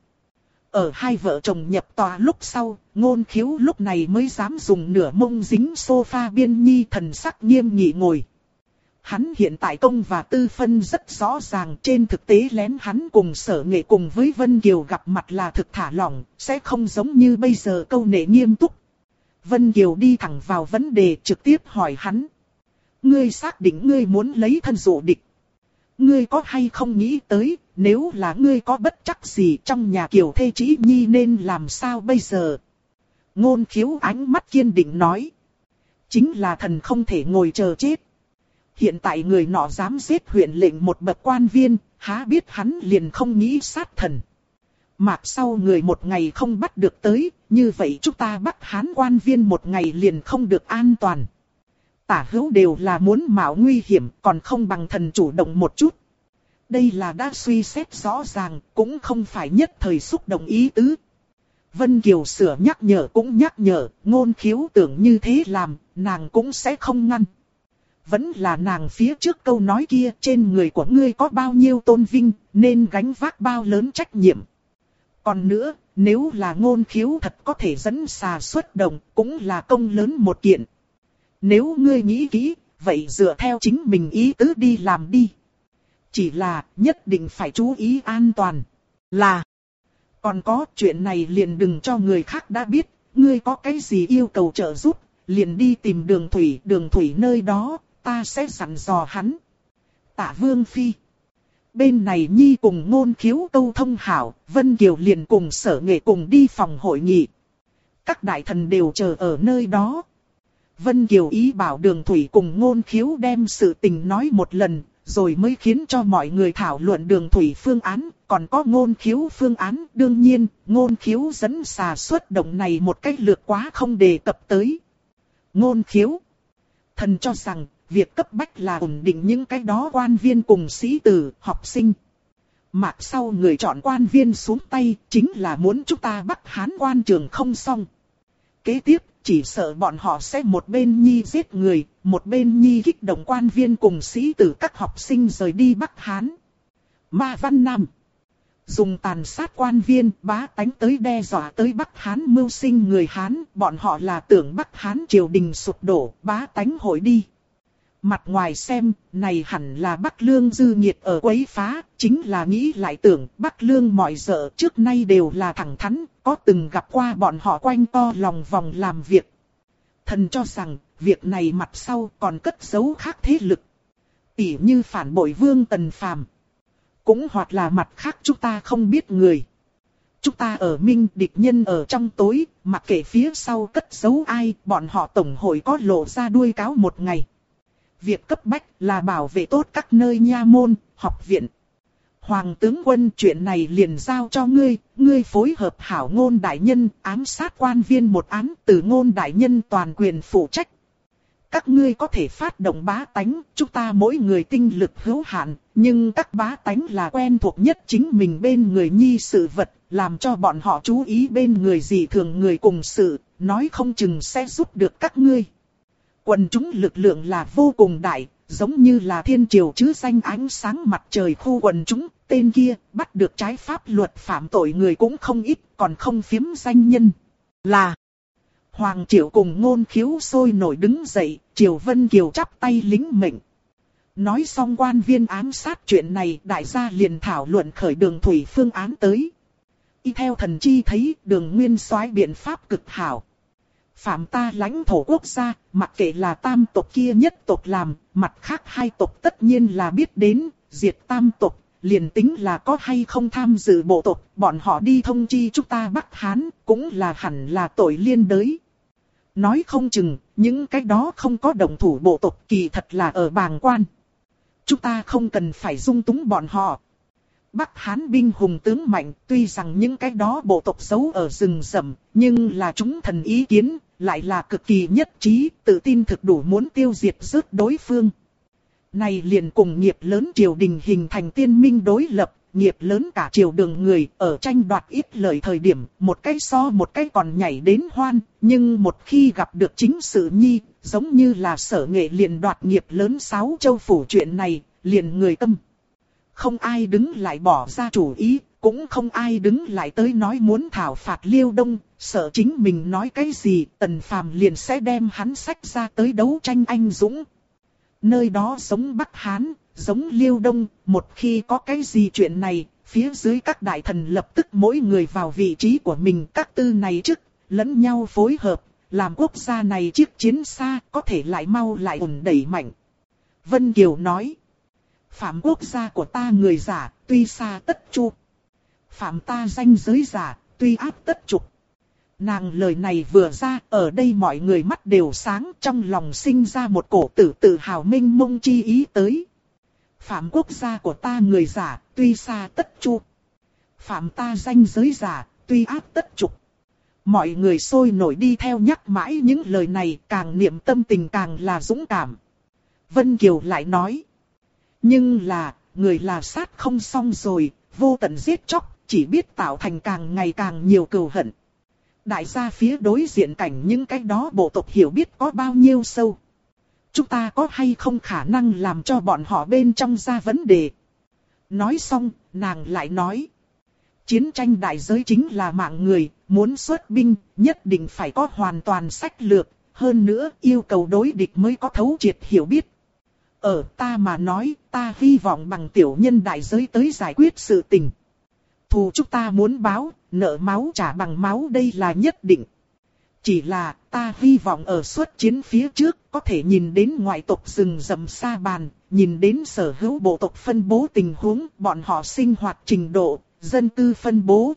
Ở hai vợ chồng nhập tòa lúc sau, Ngôn Khiếu lúc này mới dám dùng nửa mông dính sofa biên Nhi, thần sắc nghiêm nghị ngồi. Hắn hiện tại công và tư phân rất rõ ràng, trên thực tế lén hắn cùng Sở Nghệ cùng với Vân Kiều gặp mặt là thực thả lỏng, sẽ không giống như bây giờ câu nệ nghiêm túc. Vân Kiều đi thẳng vào vấn đề, trực tiếp hỏi hắn. Ngươi xác định ngươi muốn lấy thân dụ địch. Ngươi có hay không nghĩ tới, nếu là ngươi có bất trắc gì trong nhà Kiều thê chí Nhi nên làm sao bây giờ? Ngôn Khiếu ánh mắt kiên định nói. Chính là thần không thể ngồi chờ chết. Hiện tại người nọ dám giết huyện lệnh một bậc quan viên, há biết hắn liền không nghĩ sát thần. Mạc sau người một ngày không bắt được tới, như vậy chúng ta bắt Hán quan viên một ngày liền không được an toàn. Tả hữu đều là muốn mạo nguy hiểm, còn không bằng thần chủ động một chút. Đây là đã suy xét rõ ràng, cũng không phải nhất thời xúc động ý tứ. Vân Kiều sửa nhắc nhở cũng nhắc nhở, Ngôn Khiếu tưởng như thế làm, nàng cũng sẽ không ngăn. Vẫn là nàng phía trước câu nói kia, trên người của ngươi có bao nhiêu tôn vinh, nên gánh vác bao lớn trách nhiệm. Còn nữa, nếu là Ngôn Khiếu thật có thể dẫn xà xuất động, cũng là công lớn một kiện. Nếu ngươi nghĩ kỹ, vậy dựa theo chính mình ý tứ đi làm đi. Chỉ là, nhất định phải chú ý an toàn. Là, còn có chuyện này liền đừng cho người khác đã biết, ngươi có cái gì yêu cầu trợ giúp, liền đi tìm Đường Thủy nơi đó, ta sẽ dặn dò hắn. Tạ Vương phi. bên này Nhi cùng Ngôn Khiếu câu thông hảo, Vân Kiều liền cùng Sở Nghệ cùng đi phòng hội nghị. Các đại thần đều chờ ở nơi đó. Vân Kiều ý bảo Đường Thủy cùng Ngôn Khiếu đem sự tình nói một lần, rồi mới khiến cho mọi người thảo luận Đường Thủy phương án, còn có Ngôn Khiếu phương án. Đương nhiên, Ngôn Khiếu dẫn xà xuất động này một cách lược quá không đề cập tới. Ngôn Khiếu, thần cho rằng, việc cấp bách là ổn định những cái đó quan viên cùng sĩ tử, học sinh. Mạc sau người chọn quan viên xuống tay, chính là muốn chúng ta Bắc Hán quan trường không xong. Kế tiếp, chỉ sợ bọn họ sẽ một bên Nhi giết người, một bên Nhi kích động quan viên cùng sĩ tử các học sinh rời đi Bắc Hán. Ma Văn Nam dùng tàn sát quan viên, bá tánh tới đe dọa tới Bắc Hán mưu sinh người Hán, bọn họ là tưởng Bắc Hán triều đình sụp đổ, bá tánh hội đi. Mặt ngoài xem, này hẳn là Bắc Lương dư nhiệt ở quấy phá, chính là nghĩ lại tưởng Bắc Lương mọi dợ trước nay đều là thẳng thắn, có từng gặp qua bọn họ quanh co lòng vòng làm việc. Thần cho rằng, việc này mặt sau còn cất giấu khác thế lực. Tỉ như phản bội Vương Tần Phàm. Cũng hoặc là mặt khác chúng ta không biết người. Chúng ta ở minh địch nhân ở trong tối, mặc kệ phía sau cất giấu ai, bọn họ tổng hội có lộ ra đuôi cáo một ngày. Việc cấp bách là bảo vệ tốt các nơi nha môn, học viện. Hoàng tướng quân, chuyện này liền giao cho ngươi, ngươi phối hợp hảo Ngôn đại nhân, ám sát quan viên một án, từ Ngôn đại nhân toàn quyền phụ trách. Các ngươi có thể phát động bá tánh, chúng ta mỗi người tinh lực hữu hạn, nhưng các bá tánh là quen thuộc nhất chính mình bên người Nhi sự vật, làm cho bọn họ chú ý bên người gì thường người cùng sự, nói không chừng sẽ giúp được các ngươi. Quần chúng lực lượng là vô cùng đại, giống như là thiên triều chứ danh ánh sáng mặt trời khu quần chúng, tên kia bắt được trái pháp luật phạm tội người cũng không ít, còn không phiếm danh nhân. Là Hoàng Triệu cùng Ngôn Khiếu sôi nổi đứng dậy, Triều Vân Kiều chắp tay lính mệnh. Nói xong quan viên ám sát chuyện này, đại gia liền thảo luận khởi Đường Thủy phương án tới. Y theo thần chi thấy, Đường Nguyên soái biện pháp cực hảo. Phạm ta lãnh thổ quốc gia, mặc kệ là tam tộc kia nhất tộc làm, mặt khác hai tộc tất nhiên là biết đến, diệt tam tộc, liền tính là có hay không tham dự bộ tộc, bọn họ đi thông chi chúng ta Bắc Hán, cũng là hẳn là tội liên đới. Nói không chừng, những cái đó không có động thủ bộ tộc kỳ thật là ở bàng quan. Chúng ta không cần phải dung túng bọn họ. Bắc Hán binh hùng tướng mạnh, tuy rằng những cái đó bộ tộc giấu ở rừng rậm, nhưng là chúng thần ý kiến, lại là cực kỳ nhất trí, tự tin thực đủ muốn tiêu diệt rớt đối phương. Này liền cùng nghiệp lớn triều đình hình thành tiên minh đối lập, nghiệp lớn cả triều đường người ở tranh đoạt ít lợi thời điểm, một cái so một cái còn nhảy đến hoan, nhưng một khi gặp được chính sự Nhi, giống như là Sở Nghệ liền đoạt nghiệp lớn 6 châu phủ chuyện này, liền người tâm. Không ai đứng lại bỏ ra chủ ý, cũng không ai đứng lại tới nói muốn thảo phạt Liêu Đông, sợ chính mình nói cái gì, Tần Phàm liền sẽ đem hắn sách ra tới đấu tranh anh dũng. Nơi đó giống Bắc Hán, giống Liêu Đông, một khi có cái gì chuyện này, phía dưới các đại thần lập tức mỗi người vào vị trí của mình, các tư này trước, lẫn nhau phối hợp, làm quốc gia này chiếc chiến xa, có thể lại mau lại ổn đẩy mạnh. Vân Kiều nói, phạm quốc gia của ta người giả, tuy xa tất chu. Phạm ta danh giới giả, tuy áp tất trục. Nàng lời này vừa ra, ở đây mọi người mắt đều sáng, trong lòng sinh ra một cổ tự hào mênh mông chi ý tới. Phạm quốc gia của ta người giả, tuy xa tất chu. Phạm ta danh giới giả, tuy áp tất trục. Mọi người sôi nổi đi theo nhắc mãi những lời này, càng niệm tâm tình càng là dũng cảm. Vân Kiều lại nói, nhưng là, người là sát không xong rồi, vô tận giết chóc, chỉ biết tạo thành càng ngày càng nhiều cừu hận. Đại gia phía đối diện cảnh những cái đó bộ tộc hiểu biết có bao nhiêu sâu. Chúng ta có hay không khả năng làm cho bọn họ bên trong ra vấn đề. Nói xong, nàng lại nói. Chiến tranh đại giới chính là mạng người, muốn xuất binh, nhất định phải có hoàn toàn sách lược. Hơn nữa, yêu cầu đối địch mới có thấu triệt hiểu biết. Ở ta mà nói, ta hy vọng bằng tiểu nhân đại giới tới giải quyết sự tình. Thù chúng ta muốn báo, nợ máu trả bằng máu đây là nhất định. Chỉ là ta hy vọng ở xuất chiến phía trước có thể nhìn đến ngoại tộc rừng rậm xa bàn, nhìn đến sở hữu bộ tộc phân bố tình huống, bọn họ sinh hoạt trình độ, dân cư phân bố.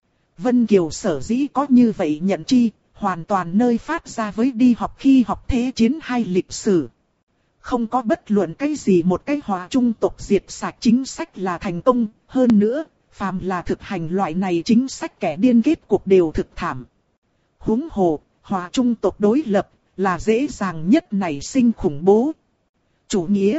Vân Kiều sở dĩ có như vậy nhận chi, hoàn toàn nơi phát ra với đi học khi học thế chiến hay lịch sử. Không có bất luận cái gì một cái hòa trung tộc diệt sạch chính sách là thành công, hơn nữa, phàm là thực hành loại này chính sách kẻ điên kết cục đều thực thảm. Huống hồ, hòa trung tộc đối lập, là dễ dàng nhất nảy sinh khủng bố. Chủ nghĩa,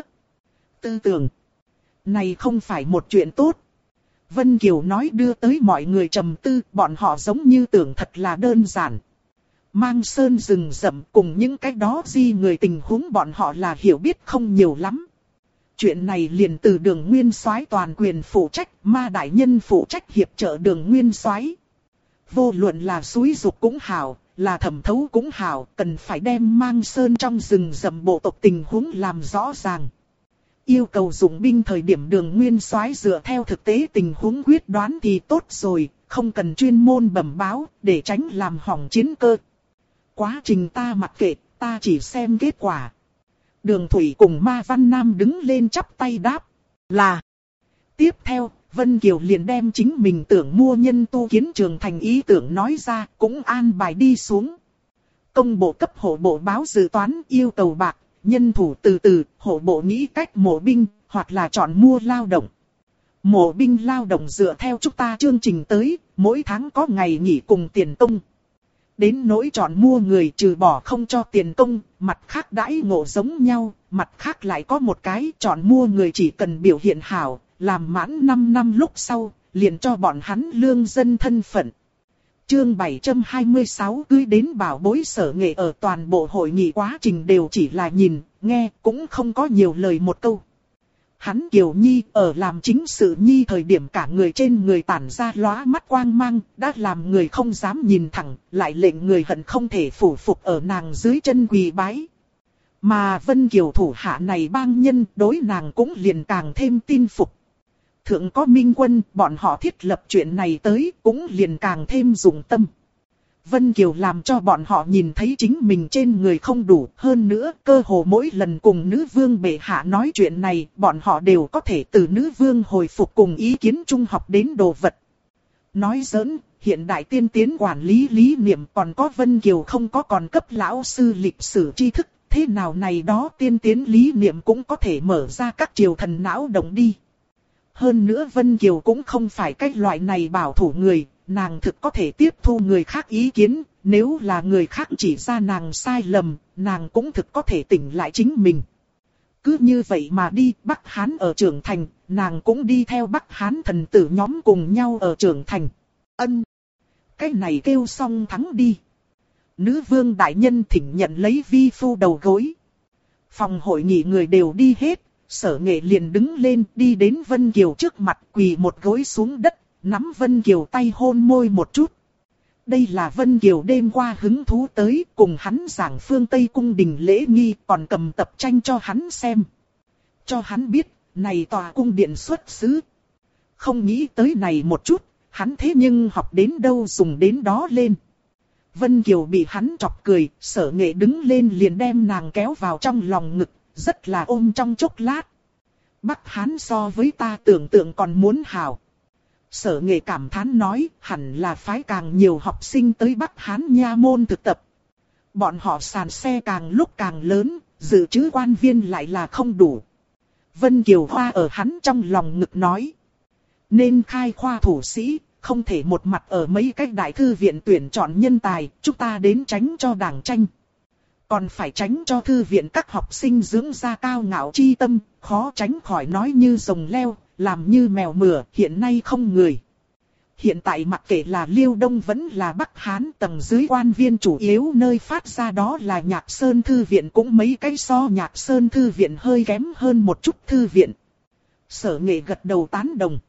tư tưởng, này không phải một chuyện tốt. Vân Kiều nói đưa tới mọi người trầm tư, bọn họ giống như tưởng thật là đơn giản. Mang sơn rừng rậm cùng những cái đó di người tình huống bọn họ là hiểu biết không nhiều lắm. Chuyện này liền từ Đường Nguyên Soái toàn quyền phụ trách, Ma đại nhân phụ trách hiệp trợ Đường Nguyên Soái. Vô luận là xúi dục cũng hảo, là thẩm thấu cũng hảo, cần phải đem Mang sơn trong rừng rậm bộ tộc tình huống làm rõ ràng. Yêu cầu dụng binh thời điểm Đường Nguyên Soái dựa theo thực tế tình huống quyết đoán thì tốt rồi, không cần chuyên môn bẩm báo, để tránh làm hỏng chiến cơ. Quá trình ta mặc kệ, ta chỉ xem kết quả. Đường Thủy cùng Ma Văn Nam đứng lên chắp tay đáp. Là. Tiếp theo, Vân Kiều liền đem chính mình tưởng mua nhân tu kiến trường thành ý tưởng nói ra, cũng an bài đi xuống. Công bộ cấp hộ bộ báo dự toán yêu cầu bạc, nhân thủ từ từ, hộ bộ nghĩ cách mộ binh, hoặc là chọn mua lao động. Mộ binh lao động dựa theo chúng ta chương trình tới, mỗi tháng có ngày nghỉ cùng tiền công. Đến nỗi chọn mua người trừ bỏ không cho tiền công, mặt khác đãi ngộ giống nhau, mặt khác lại có một cái chọn mua người chỉ cần biểu hiện hảo, làm mãn 5 năm lúc sau, liền cho bọn hắn lương dân thân phận. Chương 726 cưới đến bảo bối Sở Nghệ ở toàn bộ hội nghị quá trình đều chỉ là nhìn, nghe, cũng không có nhiều lời một câu. Hắn Kiều Nhi ở làm chính sự Nhi thời điểm cả người trên người tản ra lóa mắt quang mang, đã làm người không dám nhìn thẳng, lại lệnh người hận không thể phủ phục ở nàng dưới chân quỳ bái. Mà Vân Kiều thủ hạ này bang nhân đối nàng cũng liền càng thêm tin phục. Thượng có minh quân, bọn họ thiết lập chuyện này tới cũng liền càng thêm dụng tâm. Vân Kiều làm cho bọn họ nhìn thấy chính mình trên người không đủ, hơn nữa cơ hồ mỗi lần cùng nữ vương bệ hạ nói chuyện này, bọn họ đều có thể từ nữ vương hồi phục cùng ý kiến trung học đến đồ vật. Nói giỡn, hiện đại tiên tiến quản lý lý niệm còn có Vân Kiều không có còn cấp lão sư lịch sử tri thức, thế nào này đó tiên tiến lý niệm cũng có thể mở ra các triều thần não động đi. Hơn nữa Vân Kiều cũng không phải cái loại này bảo thủ người. Nàng thực có thể tiếp thu người khác ý kiến, nếu là người khác chỉ ra nàng sai lầm, nàng cũng thực có thể tỉnh lại chính mình. Cứ như vậy mà đi, Bắc Hán ở trưởng thành, nàng cũng đi theo Bắc Hán thần tử nhóm cùng nhau ở trưởng thành. Ân! Cái này kêu xong thắng đi. Nữ vương đại nhân thỉnh nhận lấy vi phu đầu gối. Phòng hội nghị người đều đi hết, Sở Nghệ liền đứng lên đi đến Vân Kiều trước mặt quỳ một gối xuống đất. Nắm Vân Kiều tay hôn môi một chút. Đây là Vân Kiều đêm qua hứng thú tới cùng hắn giảng phương Tây cung đình lễ nghi còn cầm tập tranh cho hắn xem. Cho hắn biết, này tòa cung điện xuất xứ. Không nghĩ tới này một chút, hắn thế nhưng học đến đâu dùng đến đó lên. Vân Kiều bị hắn chọc cười, Sở Nghệ đứng lên liền đem nàng kéo vào trong lòng ngực, rất là ôm trong chốc lát. Bắc Hán so với ta tưởng tượng còn muốn hảo. Sở Nghệ cảm thán nói, hẳn là phái càng nhiều học sinh tới Bắc Hán nha môn thực tập. Bọn họ sàn xe càng lúc càng lớn, dự trữ quan viên lại là không đủ. Vân Kiều Hoa ở hắn trong lòng ngực nói. Nên khai khoa thủ sĩ, không thể một mặt ở mấy cái đại thư viện tuyển chọn nhân tài, chúng ta đến tránh cho đảng tranh. Còn phải tránh cho thư viện các học sinh dưỡng ra cao ngạo chi tâm, khó tránh khỏi nói như rồng leo. Làm như mèo mửa, hiện nay không người. Hiện tại mặc kệ là Liêu Đông vẫn là Bắc Hán, tầng dưới quan viên chủ yếu nơi phát ra đó là Nhạc Sơn Thư viện, cũng mấy cái so Nhạc Sơn Thư viện hơi kém hơn một chút thư viện. Sở Nghệ gật đầu tán đồng.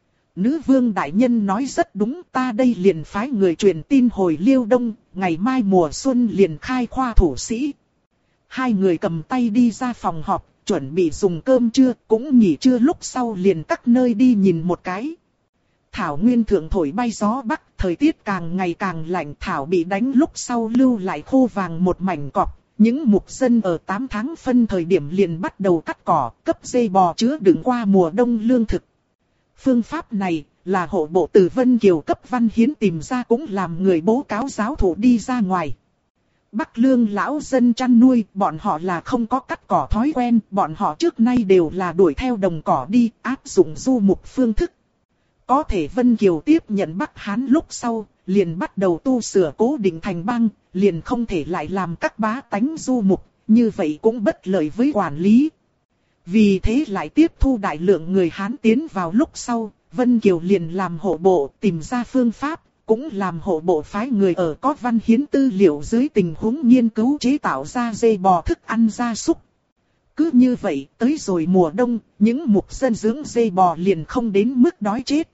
Nữ vương đại nhân nói rất đúng, ta đây liền phái người truyền tin hồi Liêu Đông, ngày mai mùa xuân liền khai khoa thủ sĩ. Hai người cầm tay đi ra phòng họp. Chuẩn bị dùng cơm trưa, cũng nghỉ trưa lúc sau liền các nơi đi nhìn một cái. Thảo nguyên thượng thổi bay gió bắc, thời tiết càng ngày càng lạnh, thảo bị đánh lúc sau lưu lại khô vàng một mảnh cọp, những mục dân ở 8 tháng phân thời điểm liền bắt đầu cắt cỏ, cấp dây bò chứa đựng qua mùa đông lương thực. Phương pháp này là hộ bộ từ Vân Kiều cấp Văn Hiến tìm ra, cũng làm người bố cáo giáo thủ đi ra ngoài. Bắc Lương lão dân chăn nuôi, bọn họ là không có cắt cỏ thói quen, bọn họ trước nay đều là đuổi theo đồng cỏ đi, áp dụng du mục phương thức. Có thể Vân Kiều tiếp nhận Bắc Hán lúc sau, liền bắt đầu tu sửa cố định thành bang, liền không thể lại làm các bá tánh du mục, như vậy cũng bất lợi với quản lý. Vì thế lại tiếp thu đại lượng người Hán tiến vào lúc sau, Vân Kiều liền làm hộ bộ tìm ra phương pháp, cũng làm hộ bộ phái người ở có Văn Hiến tư liệu dưới tình huống nghiên cứu chế tạo ra dê bò thức ăn gia súc. Cứ như vậy, tới rồi mùa đông, những mục dân dưỡng dê bò liền không đến mức đói chết.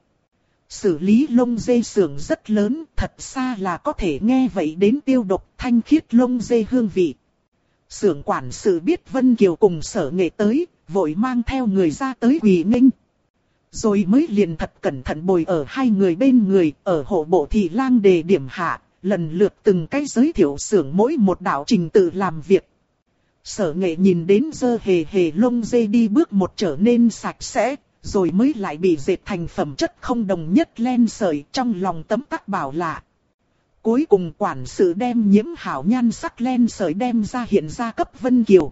Xử lý lông dê xưởng rất lớn, thật xa là có thể nghe vậy đến tiêu độc thanh khiết lông dê hương vị. Xưởng quản sự biết Vân Kiều cùng Sở Nghệ tới, vội mang theo người ra tới quỳ nghênh. Rồi mới liền thật cẩn thận bồi ở hai người bên người, ở hộ bộ thị lang đề điểm hạ, lần lượt từng cái giới thiệu xưởng mỗi một đạo trình tự làm việc. Sở Nghệ nhìn đến dơ hề hề lông dê đi bước một trở nên sạch sẽ, rồi mới lại bị dệt thành phẩm chất không đồng nhất len sợi, trong lòng tấm tắc bảo lạ. Cuối cùng quản sự đem nhiễm hảo nhan sắc len sợi đem ra hiện ra cấp Vân Kiều.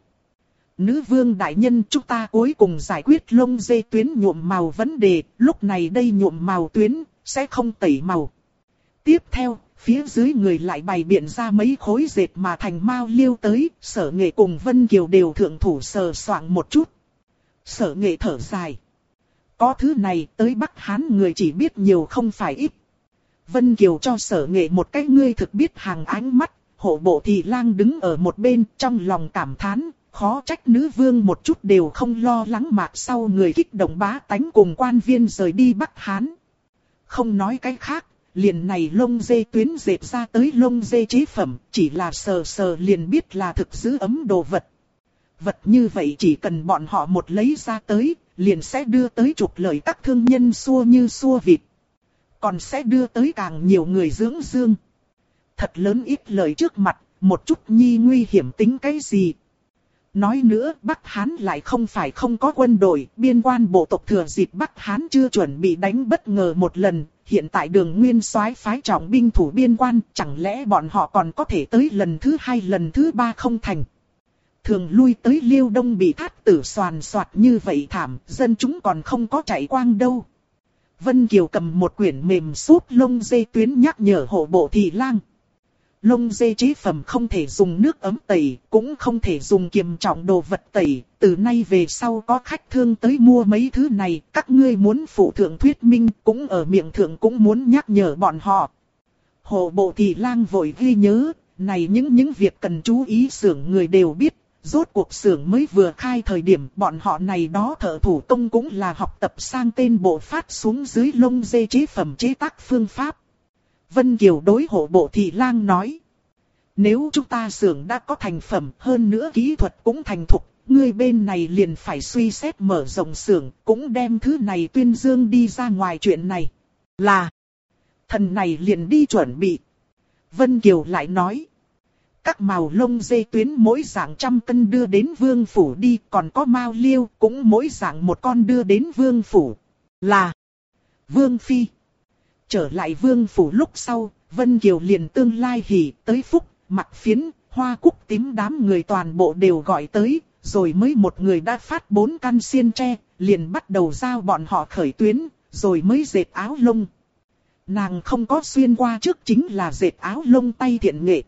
Nữ vương đại nhân, chúng ta cuối cùng giải quyết lông dê tuyến nhuộm màu vấn đề, lúc này đây nhuộm màu tuyến, sẽ không tẩy màu. Tiếp theo, phía dưới người lại bày biện ra mấy khối dệt mà thành mao liêu tới, Sở Nghệ cùng Vân Kiều đều thượng thủ sờ soạng một chút. Sở Nghệ thở dài. Có thứ này tới Bắc Hán người chỉ biết nhiều không phải ít. Vân Kiều cho Sở Nghệ một cái ngươi thực biết hàng ánh mắt, hộ bộ thị lang đứng ở một bên trong lòng cảm thán, khó trách nữ vương một chút đều không lo lắng mạc sau người kích động bá tánh cùng quan viên rời đi Bắc Hán. Không nói cái khác, liền này lông dê tuyến dệt ra tới lông dê chế phẩm, chỉ là sờ sờ liền biết là thực giữ ấm đồ vật. Vật như vậy chỉ cần bọn họ một lấy ra tới, liền sẽ đưa tới trục lợi các thương nhân xua như xua vịt. Còn sẽ đưa tới càng nhiều người dưỡng dương. Thật lớn ít lợi trước mặt, một chút nhi nguy hiểm tính cái gì. Nói nữa, Bắc Hán lại không phải không có quân đội, biên quan bộ tộc thừa dịp Bắc Hán chưa chuẩn bị đánh bất ngờ một lần, hiện tại Đường Nguyên soái phái trọng binh thủ biên quan, chẳng lẽ bọn họ còn có thể tới lần thứ 2 lần thứ 3 không thành. Thường lui tới Liêu Đông bị thát tử soàn soạt như vậy thảm, dân chúng còn không có chạy quang đâu. Vân Kiều cầm một quyển mềm sút lông dê tuyến nhắc nhở hộ bộ thị lang. Lông dê chế phẩm không thể dùng nước ấm tẩy, cũng không thể dùng kiềm trọng đồ vật tẩy. Từ nay về sau có khách thương tới mua mấy thứ này, các ngươi muốn phụ thượng thuyết minh, cũng ở miệng thượng cũng muốn nhắc nhở bọn họ. Hộ bộ thị lang vội ghi nhớ, này những việc cần chú ý xưởng người đều biết. Rốt cuộc xưởng mới vừa khai thời điểm bọn họ này đó thợ thủ công cũng là học tập sang tên bộ phát xuống dưới lông dê chế phẩm chế tác phương pháp. Vân Kiều đối hộ bộ thị lang nói. Nếu chúng ta xưởng đã có thành phẩm hơn nữa kỹ thuật cũng thành thục, ngươi bên này liền phải suy xét mở rộng xưởng, cũng đem thứ này tuyên dương đi ra ngoài chuyện này. Là, thần này liền đi chuẩn bị. Vân Kiều lại nói. Các màu lông dê tuyến mỗi dạng 100 cân đưa đến vương phủ đi, còn có mao liêu cũng mỗi dạng một con đưa đến vương phủ. Là Vương Phi. Trở lại vương phủ lúc sau, Vân Kiều liền tương lai hỉ tới phúc, mặt phiến, hoa cúc tím đám người toàn bộ đều gọi tới, rồi mới một người đã phát 4 căn xiên tre, liền bắt đầu giao bọn họ khởi tuyến, rồi mới dệt áo lông. Nàng không có xuyên qua trước chính là dệt áo lông tay thiện nghệ.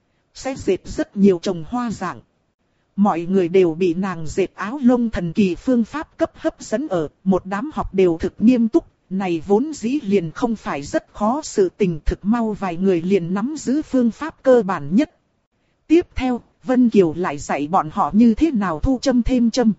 Sẽ dệt rất nhiều trồng hoa dạng. Mọi người đều bị nàng dệt áo lông thần kỳ phương pháp cấp hấp dẫn ở, một đám học đều thực nghiêm túc, này vốn dĩ liền không phải rất khó sự tình, thực mau vài người liền nắm giữ phương pháp cơ bản nhất. Tiếp theo, Vân Kiều lại dạy bọn họ như thế nào thu châm thêm châm.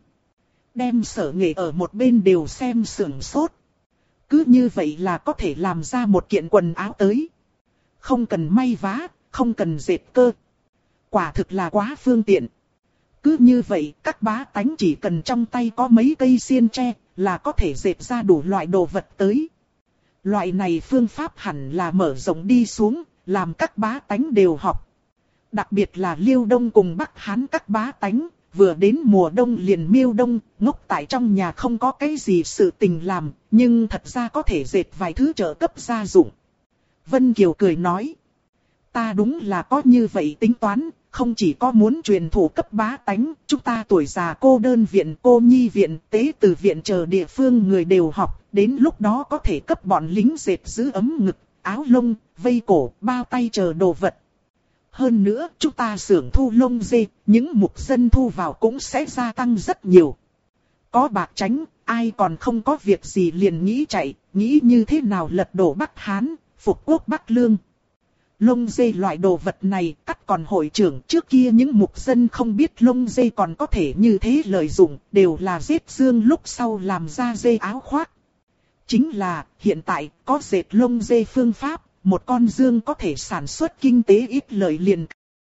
Đem Sở Nghệ ở một bên đều xem sửng sốt. Cứ như vậy là có thể làm ra một kiện quần áo tới. Không cần may vá, không cần dệt cơ. Quả thực là quá phương tiện. Cứ như vậy, các bá tánh chỉ cần trong tay có mấy cây xiên tre, là có thể dệt ra đủ loại đồ vật tới. Loại này phương pháp hẳn là mở rộng đi xuống, làm các bá tánh đều học. Đặc biệt là Liêu Đông cùng Bắc Hán các bá tánh, vừa đến mùa đông liền miêu đông, ngốc tại trong nhà không có cái gì sự tình làm, nhưng thật ra có thể dệt vài thứ trợ cấp gia dụng. Vân Kiều cười nói, ta đúng là có như vậy tính toán, không chỉ có muốn truyền thụ cấp bá tánh, chúng ta tuổi già cô đơn viện, cô nhi viện, tế từ viện chờ địa phương người đều học, đến lúc đó có thể cấp bọn lính dệt giữ ấm ngực, áo lông, vây cổ, bao tay chờ đồ vật. Hơn nữa, chúng ta xưởng thu lông dê, những mục dân thu vào cũng sẽ gia tăng rất nhiều. Có bạc tránh, ai còn không có việc gì liền nghĩ chạy, nghĩ như thế nào lật đổ Bắc Hán, phục quốc Bắc Lương. Lông dê loại đồ vật này cắt còn hội trưởng, trước kia những mục dân không biết lông dê còn có thể như thế lợi dụng, đều là giết dương lúc sau làm ra dê áo khoác. Chính là, hiện tại, có dệt lông dê phương pháp, một con dương có thể sản xuất kinh tế ít lợi liền